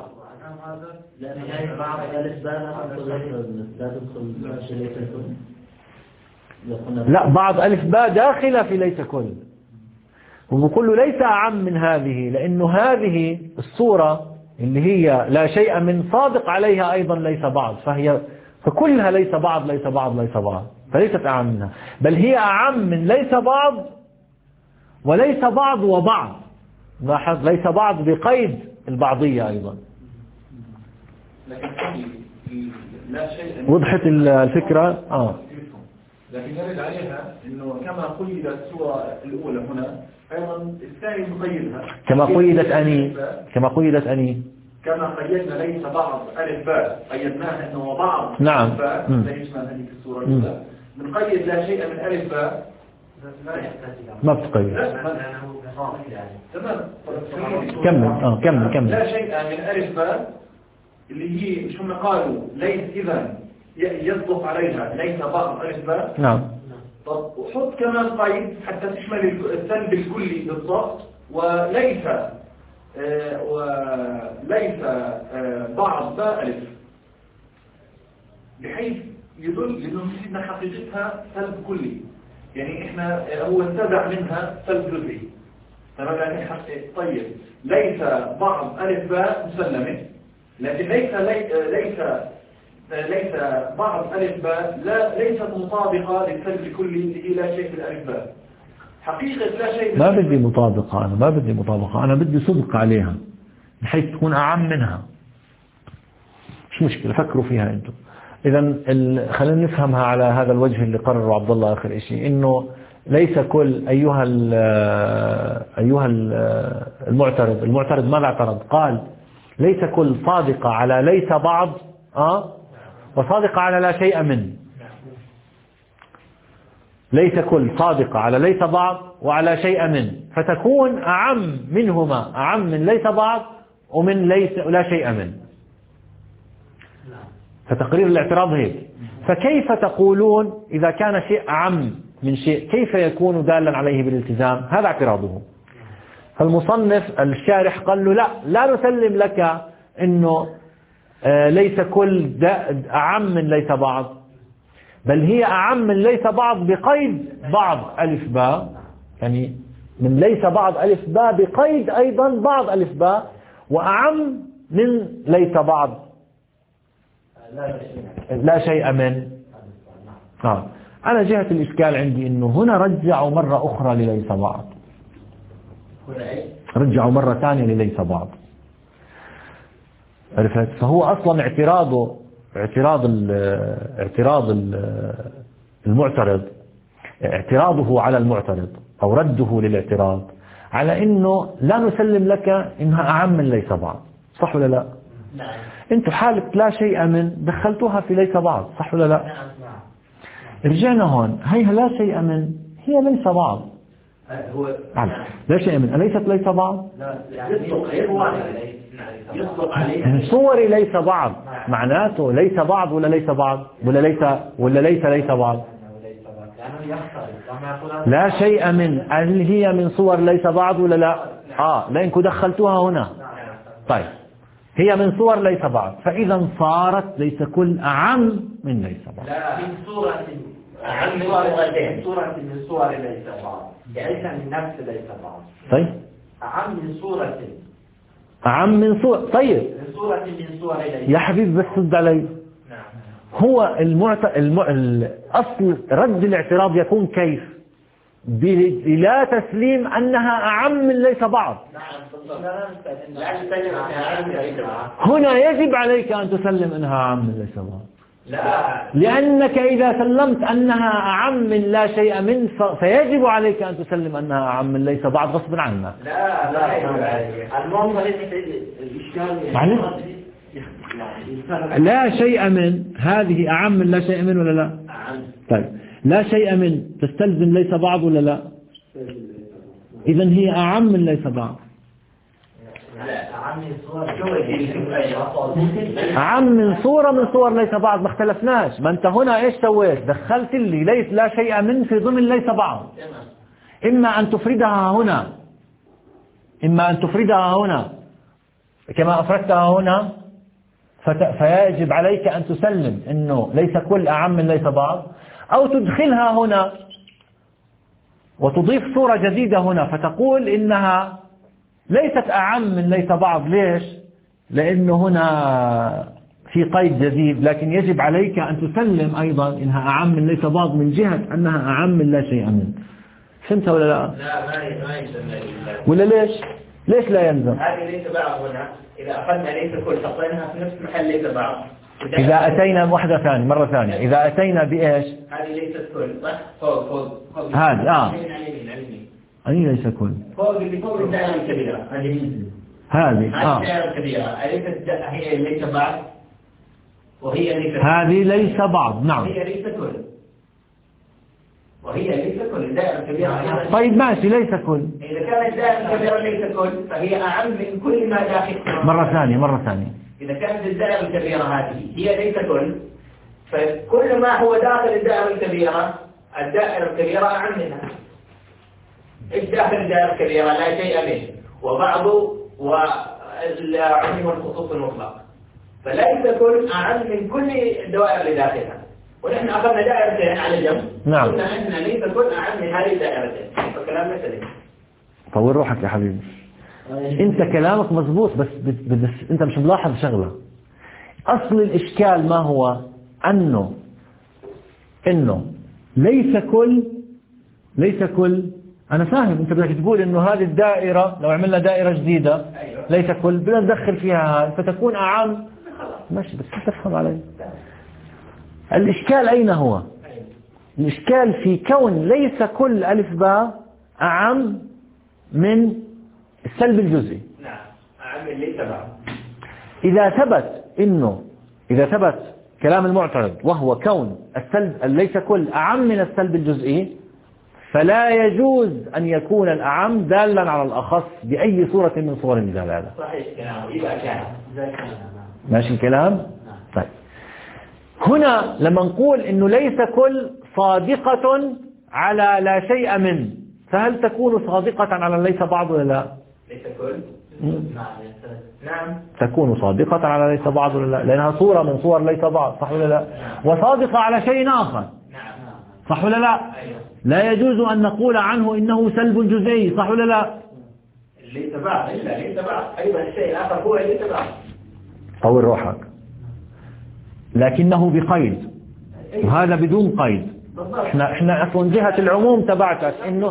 لا بعض ألف باء داخلة في ليس كل، وبقول له ليس أعم من هذه، لأنه هذه الصورة اللي هي لا شيء من صادق عليها أيضا ليس بعض، فهي فكلها ليس بعض ليس بعض ليس بعض، فليست أعم منها، بل هي أعم من ليس بعض وليس بعض وبعض. لاحظ ليس بعض بقيد البعضية أيضا. لكن لا شيء وضحت الفكرة. آه. لكن يرد عليها انه كما قيدت الصورة الاولى هنا ايضا الثاني نقيدها كما قيدت اني كما قيدت اني كما قيدنا ليس بعض الف باء قيدناها انه بعض نعم باء ليش ما هذه الصورة الاولى بنقيد لا شيء من الف باء ما بتقيد. تمام. كمل اه كمل كمل. لا شيء من الف باء اللي هي شو ما قالوا ليس اذا يصدق عليها ليس بعض الف باء. نعم. طب وحط كمان قيد حتى تشمل السلب الكلي بالضبط وليس آه وليس آه بعض باء الف بحيث يدل انه سيدنا حقيقتها سلب كلي يعني احنا هو انتزع منها سلب جزئي تمام. لكن طيب ليس بعض الف باء مسلمه لكن ليس ليس ليس بعض ألف باء لا ليست مطابقة للسلب الكلي اللي هي لا شيء في الألف باء. حقيقة لا شيء ما بدي مطابقة أنا ما بدي مطابقة أنا بدي صدق عليها بحيث تكون أعم منها. مش مشكلة فكروا فيها أنتم. إذا خلينا نفهمها على هذا الوجه اللي قرره عبد الله آخر شيء إنه ليس كل أيها ال أيها ال المعترض المعترض ماذا اعترض؟ قال ليس كل صادقة على ليس بعض آه وصادقة على لا شيء من. ليس كل صادقة على ليس بعض وعلى شيء من فتكون أعم منهما أعم من ليس بعض ومن ليس لا شيء من. فتقرير الاعتراض هيك. فكيف تقولون إذا كان شيء أعم من شيء كيف يكون دالا عليه بالالتزام؟ هذا اعتراضه. فالمصنف الشارح قال له لا لا نسلم لك إنه آه ليس كل أعم من ليس بعض بل هي أعم من ليس بعض بقيد بعض ألف باء يعني من ليس بعض ألف باء بقيد أيضا بعض ألف باء وأعم من ليس بعض لا شيء من. آه. أنا جهة الإشكال عندي إنه هنا رجعوا مرة أخرى لليس بعض رجعوا مرة ثانية لليس بعض عرفت. فهو أصلا اعتراضه اعتراض ال اعتراض ال المعترض اعتراضه على المعترض أو رده للاعتراض على إنه لا نسلم لك إنها أعم من ليس بعض. صح ولا لا؟ نعم. أنتم حالة لا شيء من دخلتوها في ليس بعض. صح ولا لا؟ نعم. رجعنا هون هيها لا شيء من هي ليس بعض. هو لا شيء من أليست ليس بعض؟ يصدق عليه من صور ليس بعض معناته ليس بعض ولا ليس بعض ولا ليس ولا ليس ليس بعض. لا شيء من هل هي من صور ليس بعض ولا لا؟ آه لأنكم دخلتوها هنا. طيب هي من صور ليس بعض فإذا صارت ليس كل أعم من ليس بعض. لا من صورة أعم من صورتين صورة من صور ليس بعض ليس من نفس ليس بعض. طيب أعم من صورة أعم من صور. طيب من صورة من صور ليس يا حبيبي بس رد علي. هو المعت... الم... الأصل رد الاعتراض يكون كيف بلا تسليم أنها أعم من ليس بعض. هنا يجب عليك أن تسلم أنها أعم من ليس بعض. لا لأنك إذا سلمت أنها أعم من لا شيء من فيجب عليك أن تسلم أنها أعم من ليس بعض غصب عنك. لا لا المنظر الإشكال معلش لا شيء من هذه أعم من لا شيء من ولا لا؟ طيب لا شيء من تستلزم ليس بعض ولا لا؟ إذن هي أعم من ليس بعض. أعم من صورة من صور ليس بعض. ما اختلفناش. ما أنت هنا إيش سويت؟ دخلت لي ليس لا شيء من في ضمن ليس بعض. إما أن تفردها هنا إما أن تفردها هنا كما أفردتها هنا فيجب عليك أن تسلم أنه ليس كل أعم من ليس بعض أو تدخلها هنا وتضيف صورة جديدة هنا فتقول إنها ليست أعم من ليس بعض. ليش؟ لأنه هنا في قيد جديد لكن يجب عليك أن تسلم أيضا إنها أعم من ليس بعض من جهة أنها أعم من لا شيء من. فهمت ولا لا؟ لا ما ما يسمى ولا ليش؟ ليش لا يلزم؟ هذه ليس بعض هنا، إذا أخذنا ليس كل حطيناها في نفس محل ليس بعض. إذا أتينا واحدة ثانية مرة ثانية، إذا أتينا بإيش؟ هذه ليست كل، صح؟ فوق فوق فوق. هذه آه. أي ليس كل. فوق اللي فوق الدائرة الكبيرة. هذه. هذه آه. الدائرة الكبيرة، أليست هي ليس بعض؟ وهي ليس. هذه ليس بعض، نعم. هي ليس كل. وهي ليس كل الدائرة الكبيرة. طيب ماشي ليس كل. إذا كانت الدائرة الكبيرة ليس كل فهي أعم من كل ما داخلها. مرة ثانية مرة ثانية. إذا كانت الدائرة الكبيرة هذه هي ليس كل، فكل ما هو داخل الدائرة الكبيرة الدائرة الكبيرة أعم منها. إيش داخل الدائرة الكبيرة؟ لا شيء منه، وبعض والعموم والخصوص المطلق. فليس كل أعم من كل الدوائر اللي داخلها. ونحن أخذنا دائرتين على جنب. نعم. قلنا أن ليس كل أعم من هذه الدائرتين. فكلام مثلي. طول روحك يا حبيبي. انت كلامك مظبوط، بس, بس انت مش ملاحظ شغلة. اصل الاشكال ما هو انه انه ليس كل ليس كل انا فاهم انت بدك تقول انه هذه الدائرة لو عملنا دائرة جديدة ليس كل بدنا ندخل فيها هاي فتكون اعم. ماشي بس تفهم علي. الاشكال اين هو؟ الاشكال في كون ليس كل الف باء اعم من السلب الجزئي. نعم أعم ليس بعض. إذا ثبت إنه إذا ثبت كلام المعترض وهو كون السلب ليس كل أعم من السلب الجزئي، فلا يجوز أن يكون الأعم دالا على الأخص بأي صورة من صور الدلالة. صحيح كلام. إذا كان ماشي الكلام؟ طيب هنا لما نقول إنه ليس كل صادقة على لا شيء من، فهل تكون صادقة على ليس بعض ولا لا؟ ليس كل. نعم. تكون صادقة على ليس بعض ولا لا؟ لأنها صورة من صور ليس بعض، صح ولا لا؟ وصادقة على شيء آخر، صح ولا لا؟ لا يجوز أن نقول عنه إنه سلب جزئي، صح ولا لا؟ ليس بعض إلا ليس بعض. أيضا الشيء الآخر هو ليس بعض. طول روحك. لكنه بقيد، وهذا بدون قيد. احنا احنا اصلا جهة العموم تبعتك انه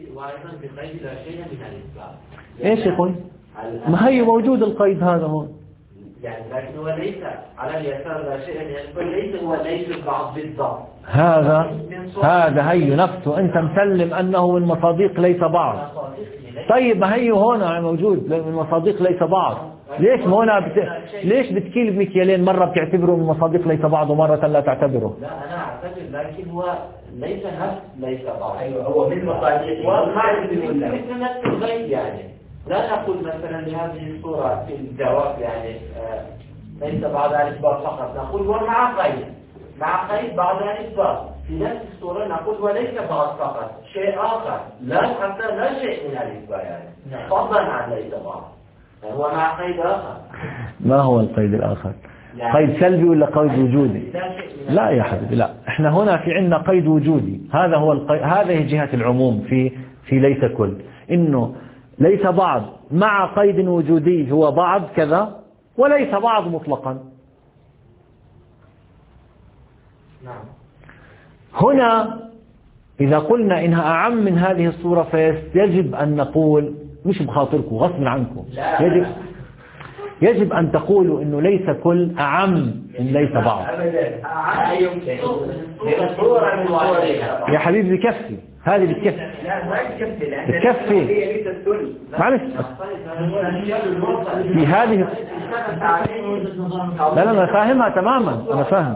ايش يقول؟ ما هي موجود القيد هذا هون. يعني لكن هو ليس على اليسار لا شيء، يعني ليس هو ليس البعض بالضبط. هذا هذا هي نفسه انت مسلم انه من مصادق ليس بعض. طيب ما هي هنا موجود من مصادق ليس بعض. ليش هنا بت... ليش بتكيل بمكيالين مرة بتعتبره من مصادق ليس بعض ومرة لا تعتبره؟ لا أنا أعتبر، لكن هو ليس نفس ليس بعض. أيوة هو من مصادق وما مثل نفس الغيب يعني. لا نقول مثلا لهذه الصورة في الجواب يعني آه ليس بعض الإثبات فقط، نقول هو مع قيد مع قيد بعض الإثبات. في نفس الصورة نقول هو ليس بعض فقط، شيء آخر لا حتى لا شيء من الإثبات يعني فضلا عن ليس بعض، هو مع قيد آخر. ما هو القيد الآخر؟ قيد سلبي ولا قيد وجودي؟ لا يا حبيبي لا، احنا هنا في عندنا قيد وجودي. هذا هو القيد، هذه جهة العموم في في ليس كل، إنه ليس بعض مع قيد وجودي هو بعض كذا، وليس بعض مطلقا. نعم. هنا إذا قلنا إنها أعم من هذه الصورة فيجب أن نقول مش بخاطركم غصب عنكم، يجب يجب أن تقولوا إنه ليس كل أعم من ليس بعض. يا حبيبي بكفي، هذه بتكفي بتكفي معلش في هذه. لا لا أنا فاهمها تماما، أنا فاهم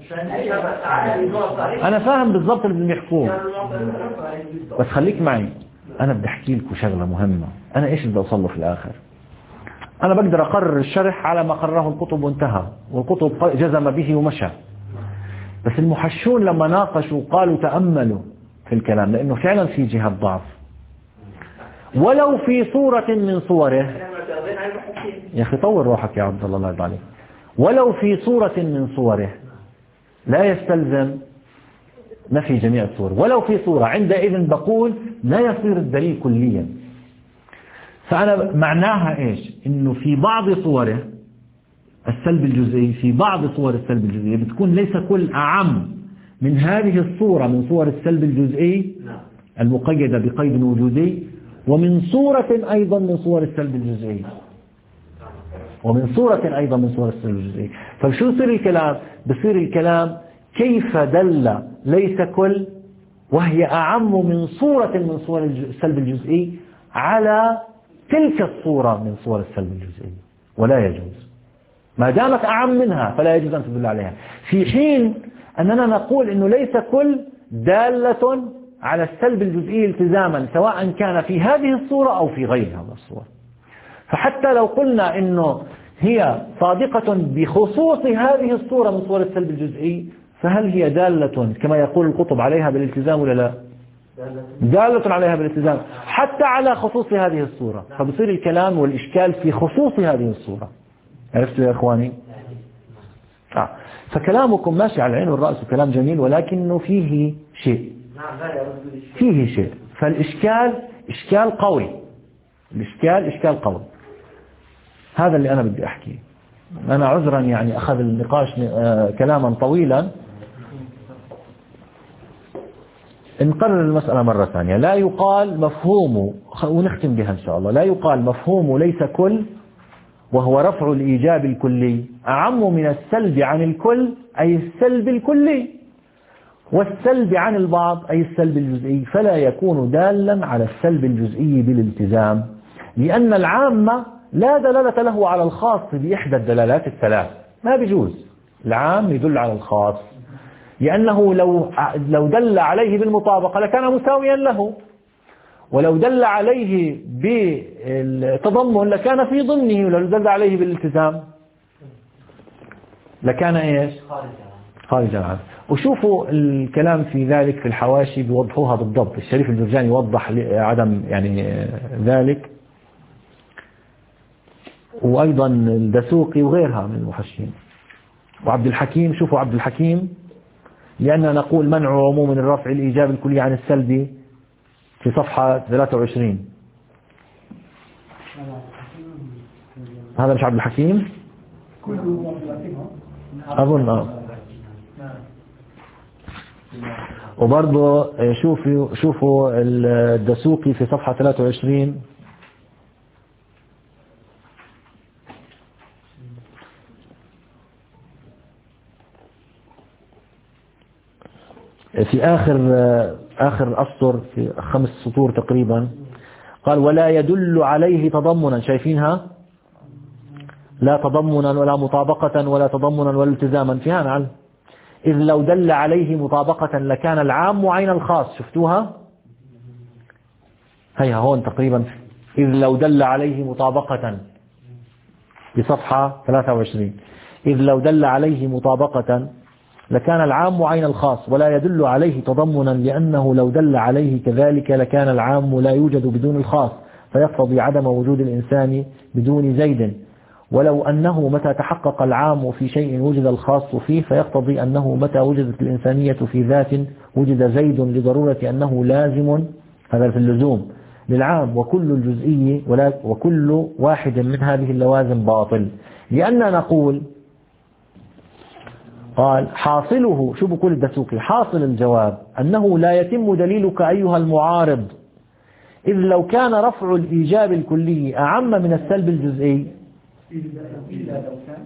أنا فاهم بالضبط اللي بدهم يحكوه، بس خليك معي. أنا بدي أحكي لكم شغلة مهمة. أنا إيش بدي أوصله في الآخر؟ أنا بقدر أقرر الشرح على ما قرره الكتب وانتهى، والكتب جزم به ومشى. بس المحشون لما ناقشوا قالوا تأملوا في الكلام، لأنه فعلا في جهة ضعف ولو في صورة من صوره. يا أخي طور روحك يا عبد الله، الله يرضى عليك. ولو في صورة من صوره لا يستلزم نفي جميع الصور، ولو في صورة عندئذ بقول لا يصير الدليل كليا. فأنا معناها إيش؟ إنه في بعض صوره السلب الجزئي، في بعض صور السلب الجزئي بتكون ليس كل أعم من هذه الصورة من صور السلب الجزئي المقيدة بقيد وجودي، ومن صورة أيضا من صور السلب الجزئي، ومن صورة أيضا من صور السلب الجزئي. فشو يصير الكلام؟ بصير الكلام كيف دل ليس كل وهي أعم من صورة من صور السلب الجزئي على تلك الصورة من صور السلب الجزئي، ولا يجوز ما دامت أعم منها فلا يجوز أن تدل عليها، في حين أننا نقول أنه ليس كل دالة على السلب الجزئي التزاما سواء كان في هذه الصورة أو في غير هذه الصورة. فحتى لو قلنا أنه هي صادقة بخصوص هذه الصورة من صور السلب الجزئي، فهل هي دالة كما يقول القطب عليها بالالتزام ولا لا؟ دالة عليها بالالتزام حتى على خصوص هذه الصورة. فبصير الكلام والإشكال في خصوص هذه الصورة. عرفتوا يا إخواني؟ آه. فكلامكم ماشي على العين والرأس وكلام جميل، ولكنه فيه شيء فيه شيء فالإشكال إشكال قوي، الإشكال إشكال قوي. هذا اللي أنا بدي أحكيه. أنا عذرا يعني أخذ النقاش كلاما طويلا. نقرر المسألة مرة ثانية. لا يقال مفهوم، ونختم بها إن شاء الله، لا يقال مفهوم ليس كل وهو رفع الإيجاب الكلي أعم من السلب عن الكل أي السلب الكلي، والسلب عن البعض أي السلب الجزئي، فلا يكون دالا على السلب الجزئي بالالتزام، لأن العام لا دلالة له على الخاص بإحدى الدلالات الثلاث. ما بيجوز العام يدل على الخاص، لأنه لو لو دل عليه بالمطابقة لكان مساويا له، ولو دل عليه بالتضمن لكان في ضمنه، ولو دل عليه بالالتزام لكان ايش؟ خارجا عنه. وشوفوا الكلام في ذلك في الحواشي بيوضحوها بالضبط. الشريف الجرجاني يوضح عدم يعني ذلك، وأيضا الدسوقي وغيرها من المحشين، وعبد الحكيم. شوفوا عبد الحكيم، لأننا نقول منع عموم الرفع الإيجاب الكلي عن السلبي في صفحة ثلاثة وعشرين. هذا مش عبد الحكيم أظن. آه. وبرضه شوفوا شوفوا الدسوقي في صفحة ثلاثة وعشرين في آخر آخر أسطر في خمس سطور تقريبا، قال ولا يدل عليه تضمنا. شايفينها؟ لا تضمنا ولا مطابقة ولا تضمنا ولا التزاما فيها نعم. إذ لو دل عليه مطابقة لكان العام عين الخاص. شفتوها؟ هيها هون تقريبا. إذ لو دل عليه مطابقة بصفحة ثلاثة وعشرين، إذ لو دل عليه مطابقة لكان العام عين الخاص ولا يدل عليه تضمنا، لأنه لو دل عليه كذلك لكان العام لا يوجد بدون الخاص، فيقتضي عدم وجود الإنسان بدون زيد، ولو أنه متى تحقق العام في شيء وجد الخاص فيه، فيقتضي أنه متى وجدت الإنسانية في ذات وجد زيد، لضرورة أنه لازم، هذا في اللزوم للعام، وكل الجزئي وكل واحد من هذه اللوازم باطل. لأننا نقول قال حاصله، شو بقول الدسوقي؟ حاصل الجواب أنه لا يتم دليلك أيها المعارض، إذ لو كان رفع الإيجاب الكلي أعم من السلب الجزئي، إلا لو كان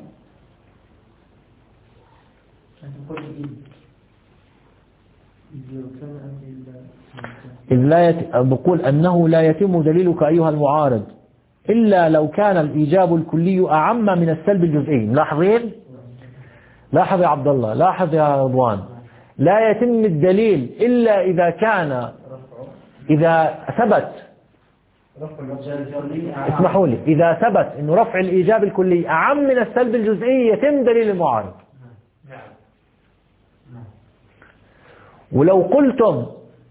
إذ لا يت... بقول أنه لا يتم دليلك أيها المعارض إلا لو كان الإيجاب الكلي أعم من السلب الجزئي. ملاحظين؟ لاحظ يا عبد الله، لاحظ يا رضوان، لا يتم الدليل إلا إذا كان إذا ثبت، اسمحوا لي، إذا ثبت أنه رفع الإيجاب الكلي أعم من السلب الجزئي يتم دليل المعارض. ولو قلتم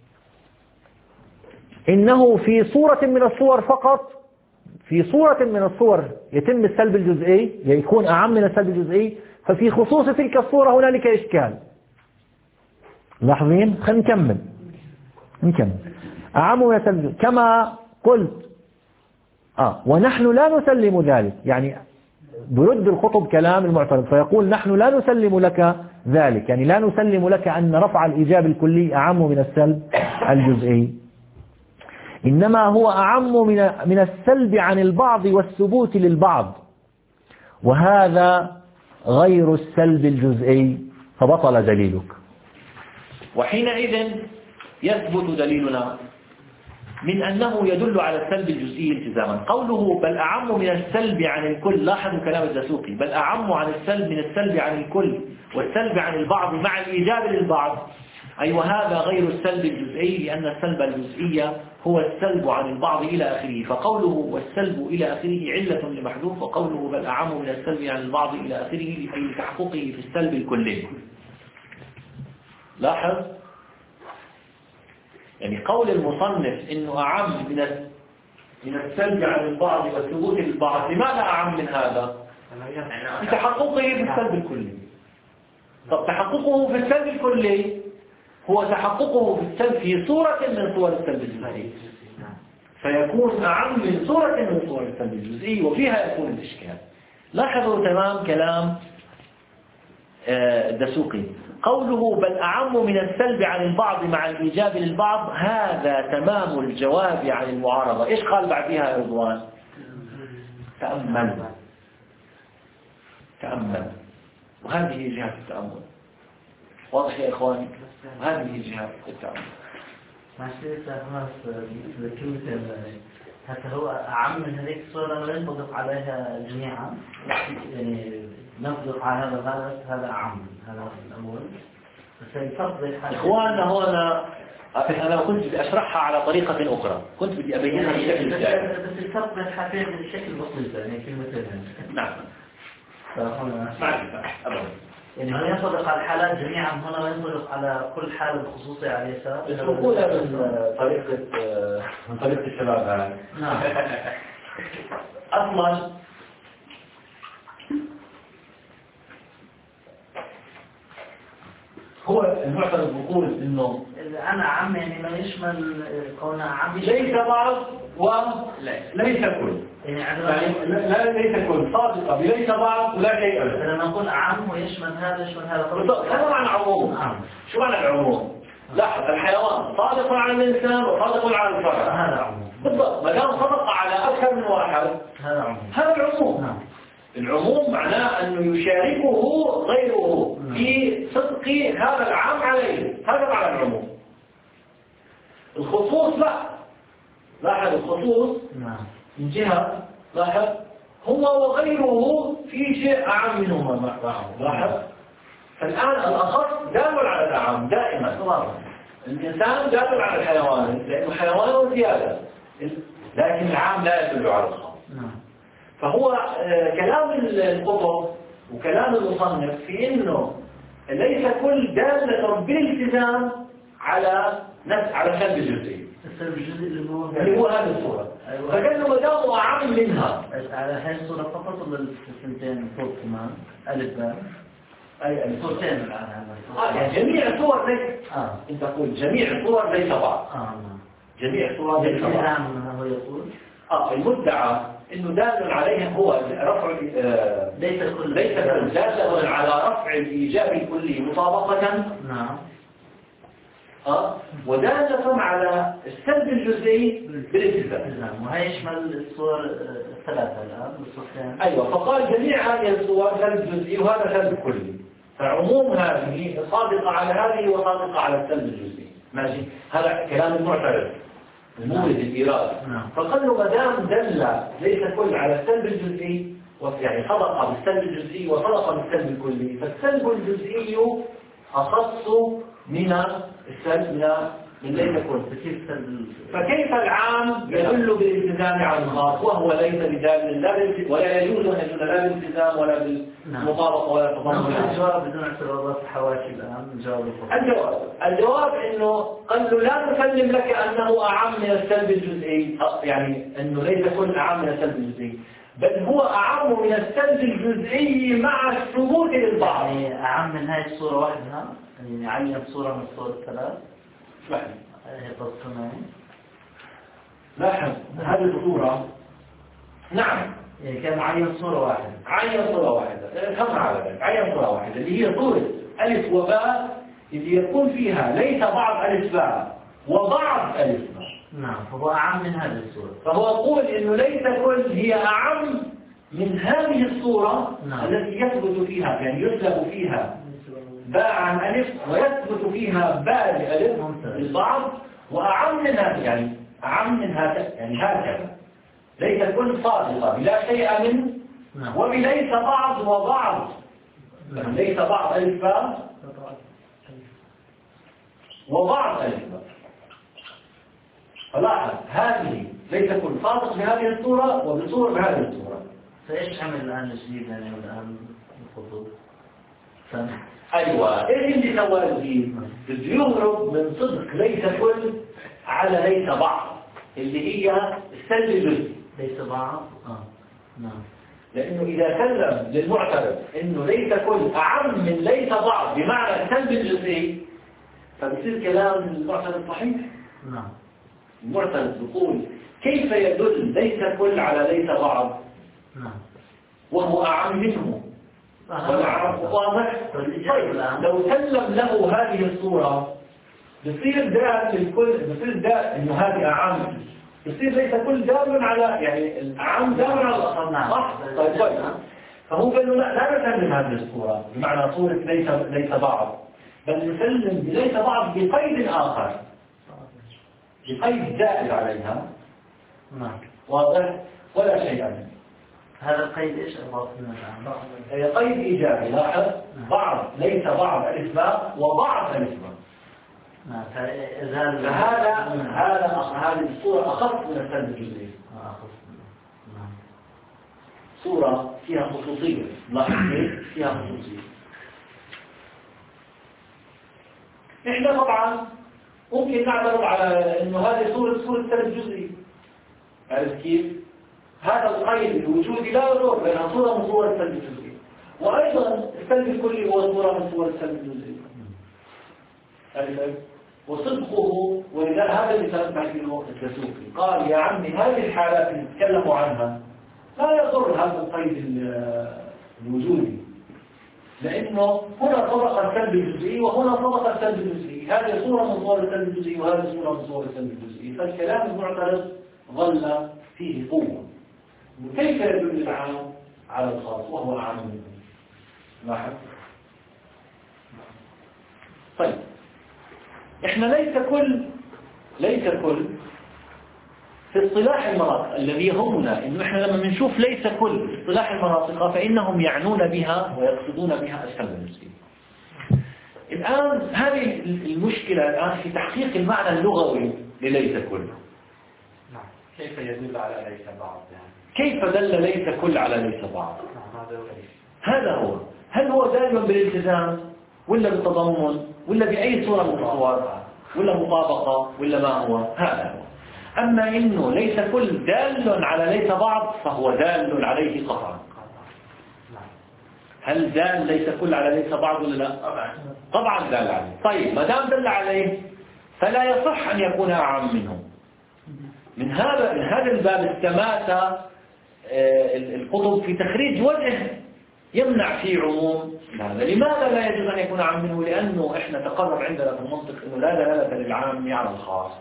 إنه في صورة من الصور فقط، في صورة من الصور يتم السلب الجزئي يكون أعم من السلب الجزئي، ففي خصوص تلك الصورة هنالك إشكال. لاحظين؟ خلينا نكمل نكمل أعم من السلب كما قلت. آه ونحن لا نسلم ذلك، يعني برد الخطب كلام المعترض فيقول نحن لا نسلم لك ذلك، يعني لا نسلم لك أن رفع الإيجاب الكلي أعم من السلب الجزئي، إنما هو أعم من من السلب عن البعض والثبوت للبعض، وهذا غير السلب الجزئي، فبطل دليلك. وحينئذ يثبت دليلنا من أنه يدل على السلب الجزئي التزاما. قوله بل أعم من السلب عن الكل، لاحظوا كلام الدسوقي، بل أعم عن السلب من السلب عن الكل والسلب عن البعض مع الإيجاب للبعض، أي وهذا غير السلب الجزئي، لأن السلب الجزئي هو السلب عن البعض إلى آخره. فقوله والسلب إلى آخره علة لمحذوف، وقوله بل أعم من السلب عن البعض إلى آخره أي لتحققه في السلب الكلي. لاحظ يعني قول المصنف إنه أعم من من السلب عن البعض والثبوت للبعض، لماذا أعم من هذا؟ لتحققه في السلب الكلي. طب تحققه في السلب الكلي هو تحققه في السلب في صورة من صور السلب الجزئي، فيكون أعم من صورة من صور السلب الجزئي، وفيها يكون الإشكال. لاحظوا تمام كلام الدسوقي، قوله بل أعم من السلب عن البعض مع الإيجاب للبعض، هذا تمام الجواب عن المعارضة. إيش قال بعدها يا رضوان؟ تأمل تأمل، وهذه جهة التأمل. واضح يا إخواني؟ هذه جهة التأمل. ماشي خلاص ذكرت حتى هو أعم من هذيك الصورة لا ينطبق عليها جميعا، يعني نطبق على هذا الغلط، هذا أعم، هذا الأول. بس يفضل إخواننا هنا أنا كنت أشرحها على طريقة أخرى، كنت بدي أبينها بشكل جاي. بس يفضل حقيقة بشكل بسيط يعني كلمتين. نعم. فهنا معرفة أبدا. يعني هل ينطبق على الحالات جميعا هنا وينطبق على كل حالة بخصوصها على اليسار؟ نقولها من طريقة من طريقة الشباب هذا. نعم. أصلا هو المعترض بيقول إنه أنا عم يعني ما يشمل كونه عم ليس بعض وليس كل. يعني لا ليس كل صادقة بليس بعض ولا شيء أبدا. لما نقول عام ويشمل هذا يشمل هذا. هذا معنى عموم. شو معنى العموم؟ لاحظ الحيوان صادق على الإنسان وصادق على الفرد. هذا عموم. بالضبط، ما دام صدق على أكثر من واحد هذا عموم. هذا العموم. نعم. العموم معناه أنه يشاركه غيره في صدق هذا العام عليه، هذا معنى العموم. الخصوص لا، لاحظ الخصوص نعم. من جهة لاحظ هو وغيره في شيء أعم منهما معه. لاحظ فالآن الأخص دال على الأعم دائما. الإنسان دال على الحيوان لأنه حيوان زيادة، لكن العام لا يدل على الخاص. نعم. فهو كلام القطب وكلام المصنف في إنه ليس كل دالة بالالتزام على نفس على سلب الجزئي. السلب الجزئي اللي هو اللي هو هذه الصورة. فكأنه مدام أعم منها. على هذه الصورة فقط ولا السنتين فوق كمان ألف باء؟ أي الصورتين الآن. آه يعني جميع الصور ليس. آه. أنت تقول جميع الصور ليس بعض. آه. جميع الصور ليس بعض. الالتزام هو يقول. آه المدعى إنه دال عليه هو رفع آه ليس كل ليس كل دال على رفع الإيجاب الكلي مطابقة. نعم. آه ودالة على السلب الجزئي بالالتزام. وهي يشمل الصور الثلاثة الآن الصورتين. أيوة، فقال جميع هذه الصور سلب جزئي وهذا سلب كلي، فعموم هذه صادقة على هذه وصادقة على السلب الجزئي. ماشي، هذا كلام المعترض المورد الإيراد. فقال له ما دام دل ليس كل على السلب الجزئي يعني صدق بالسلب الجزئي وصدق بالسلب الكلي، فالسلب الجزئي أخص من السلب من ليس كل. فكيف العام يدل بالالتزام على الخاص وهو ليس بدال لا ولا يجوز أن يدل لا بالالتزام ولا بالمطابقة ولا التضمن. الجواب بدون اعتراضات الحواشي الآن الجواب الجواب الجواب إنه قال له لا نسلم لك أنه أعم من السلب الجزئي، يعني أنه ليس كل أعم من السلب الجزئي، بل هو أعم من السلب الجزئي مع الثبوت للبعض. يعني أعم من هاي الصورة واحدة، يعني عين صورة من الصور الثلاث. اسمح هي تصنعي. لاحظ هذه الصورة. نعم. يعني كان عين صورة واحدة. عين صورة واحدة. فهم على ذلك. عين صورة واحدة اللي هي صورة ألف وباء اللي يكون فيها ليس بعض ألف باء وبعض ألف باء. نعم فهو أعم من هذه الصورة. فهو يقول إنه ليس كل هي أعم من هذه الصورة. نعم. التي يثبت فيها يعني يسلب فيها باء عن ألف ويثبت فيها باء لألف للبعض، وأعم من هذا يعني أعم من هذا يعني هكذا ليس كل صادقة بلا شيء من. نعم. وبليس بعض وبعض. نعم. ليس بعض ألف باء وبعض ألف باء. فلاحظ هذه ليس كل صادق بهذه الصورة وبصورة بهذه الصورة. فإيش عمل الآن الجديد يعني الآن الخطوط؟ أيوة إيش اللي سواه الجديد؟ بده يهرب من صدق ليس كل على ليس بعض اللي هي السلب الجزئي. ليس بعض؟ آه. نعم. لأنه إذا سلم للمعترف إنه ليس كل أعم من ليس بعض بمعنى السلب الجزئي فبصير كلام المعترف صحيح. نعم. المعترف يقول كيف يدل ليس كل على ليس بعض. نعم. وهو أعم منه. والأعم واضح. طيب لو سلم له هذه الصورة بصير دال للكل، بصير دال إنه هذه أعم، بصير ليس كل دال على يعني الأعم دال على الأصل. نعم. صح. طيب طيب فهو قال له لا لا نسلم هذه الصورة بمعنى صورة ليس ليس بعض، بل نسلم بليس بعض بقيد آخر، بقيد زائد عليها. نعم. واضح ولا شيء عنه. هذا القيد إيش أضاف لنا الآن؟ قيد إيجابي. لاحظ بعض ليس بعض ألف باء وبعض ألف باء. نعم. فهذا هذا هذه الصورة أخف من السلب الجزئي. أخف. نعم. صورة فيها خصوصية. لاحظ فيها خصوصية. إحنا طبعا ممكن نعترض على إنه هذه صورة صورة سلب جزئي. عرفت كيف؟ هذا القيد الوجودي لا يضر بأنها صورة من صور السلب الجزئي، وأيضا السلب الكلي هو صورة من صور السلب الجزئي. وصدقه ولذلك هذا اللي سألت فيه الوقت الدسوقي قال يا عمي هذه الحالات اللي تكلموا عنها لا يضر هذا القيد الوجودي، لأنه هنا طبق السلب الجزئي وهنا طبق السلب الجزئي، هذه صورة من صور السلب الجزئي وهذه صورة من صور السلب الجزئي، فالكلام المعترض ظل فيه قوة. كيف يدل العام على الخاص وهو أعم منه؟ لاحظ. طيب إحنا ليس كل ليس كل في اصطلاح المناطق الذي يهمنا إنه إحنا لما بنشوف ليس كل في اصطلاح المناطق فإنهم يعنون بها ويقصدون بها السلب الجزئي. الآن هذه المشكلة الآن في تحقيق المعنى اللغوي لليس كل. نعم. كيف يدل على ليس بعض يعني؟ كيف دل ليس كل على ليس بعض؟ هذا هو. هل هو دائما بالالتزام ولا بالتضمن ولا بأي صورة من الصور ولا مطابقة ولا ما هو؟ هذا هو. أما إنه ليس كل دال على ليس بعض فهو دال عليه قطعا. هل دال ليس كل على ليس بعض ولا لا؟ طبعا دال عليه. طيب ما دام دل عليه فلا يصح أن يكون أعم منه. من هذا من هذا الباب استمات القطب في تخريج وجه يمنع فيه عموم هذا. لماذا لا يجوز أن يكون عام منه؟ لأنه إحنا تقرر عندنا في المنطق أنه لا دلالة للعام على الخاص،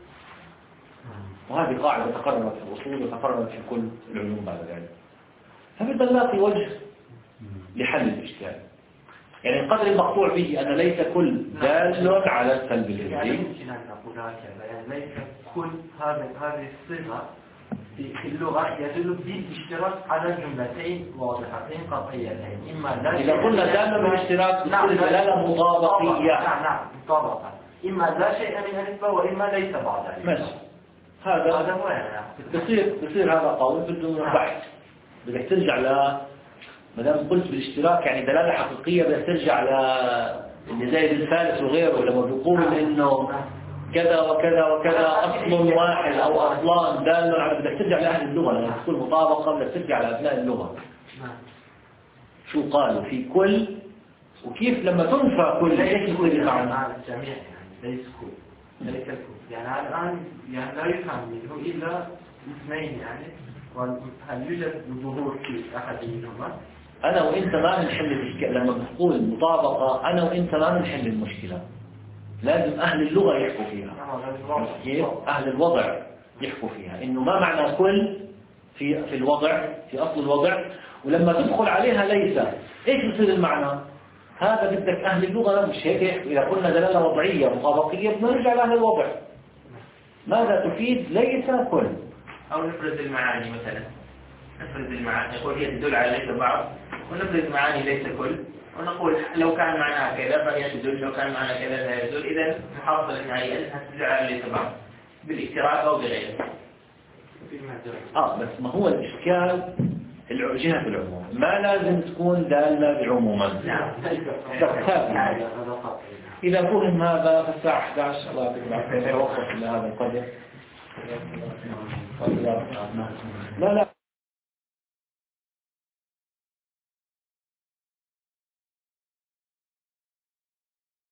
وهذه قاعدة تقررت في الأصول وتقررت في كل العلوم بعد ذلك. فبدنا نلاقي وجه لحل الإشكال. يعني القدر المقطوع به أن ليس كل دال على السلب الجزئي. يعني يمكن أن نقول هكذا، يعني ليس كل هذه هذه الصيغة في اللغة يدل بالاشتراك على جملتين واضحتين قطعيتين، إما لا إذا قلنا دالة بالاشتراك تصير دلالة مطابقية. نعم نعم مطابقة، إما لا شيء من ألف وإما ليس بعض ألف. ماشي. هذا هذا هو يعني بتصير بتصير هذا قول بدون بحث. بدك ترجع ل ما دام قلت بالاشتراك يعني دلالة حقيقية، بدك ترجع ل اللي زي الثالث وغيره لما بيقول إنه كذا وكذا وكذا أصل واحد أو أصلان دال على، بدك ترجع لأهل اللغة لما تكون مطابقة، بدك ترجع لأبناء اللغة شو قالوا في كل وكيف لما تنفى كل ليس كل معنى الجميع يعني ليس كل ليس كل يعني الآن يعني لا يفهم منه إلا اثنين يعني، وهل يوجد ظهور في أحد منهما؟ أنا وإنت ما بنحل الإشكال لما بنقول مطابقة، أنا وإنت ما بنحل المشكلة. لازم أهل اللغة يحكوا فيها، كيف؟ أهل الوضع يحكوا فيها، إنه ما معنى كل في في الوضع، في أصل الوضع، ولما تدخل عليها ليس، إيش بصير المعنى؟ هذا بدك أهل اللغة مش هيك. إذا قلنا دلالة وضعية مطابقية بنرجع لأهل الوضع. ماذا تفيد ليس كل؟ أو نفرز المعاني مثلا، نفرز المعاني، يقول هي تدل على ليس بعض، ونفرز معاني ليس كل، ونقول لو كان معناها كذا فهي تدل، لو كان معناها كذا فهي تدل. إذا محافظة النهائية أنها تدل على ليس بعض بالاكتراث أو بغيره. آه بس ما هو الإشكال جهة العموم، ما لازم تكون دالة بعموما. نعم. إذا فهم هذا في الساعة أحد عشر الله يعطيكم العافية، وصف إلى هذا القدر. لا لا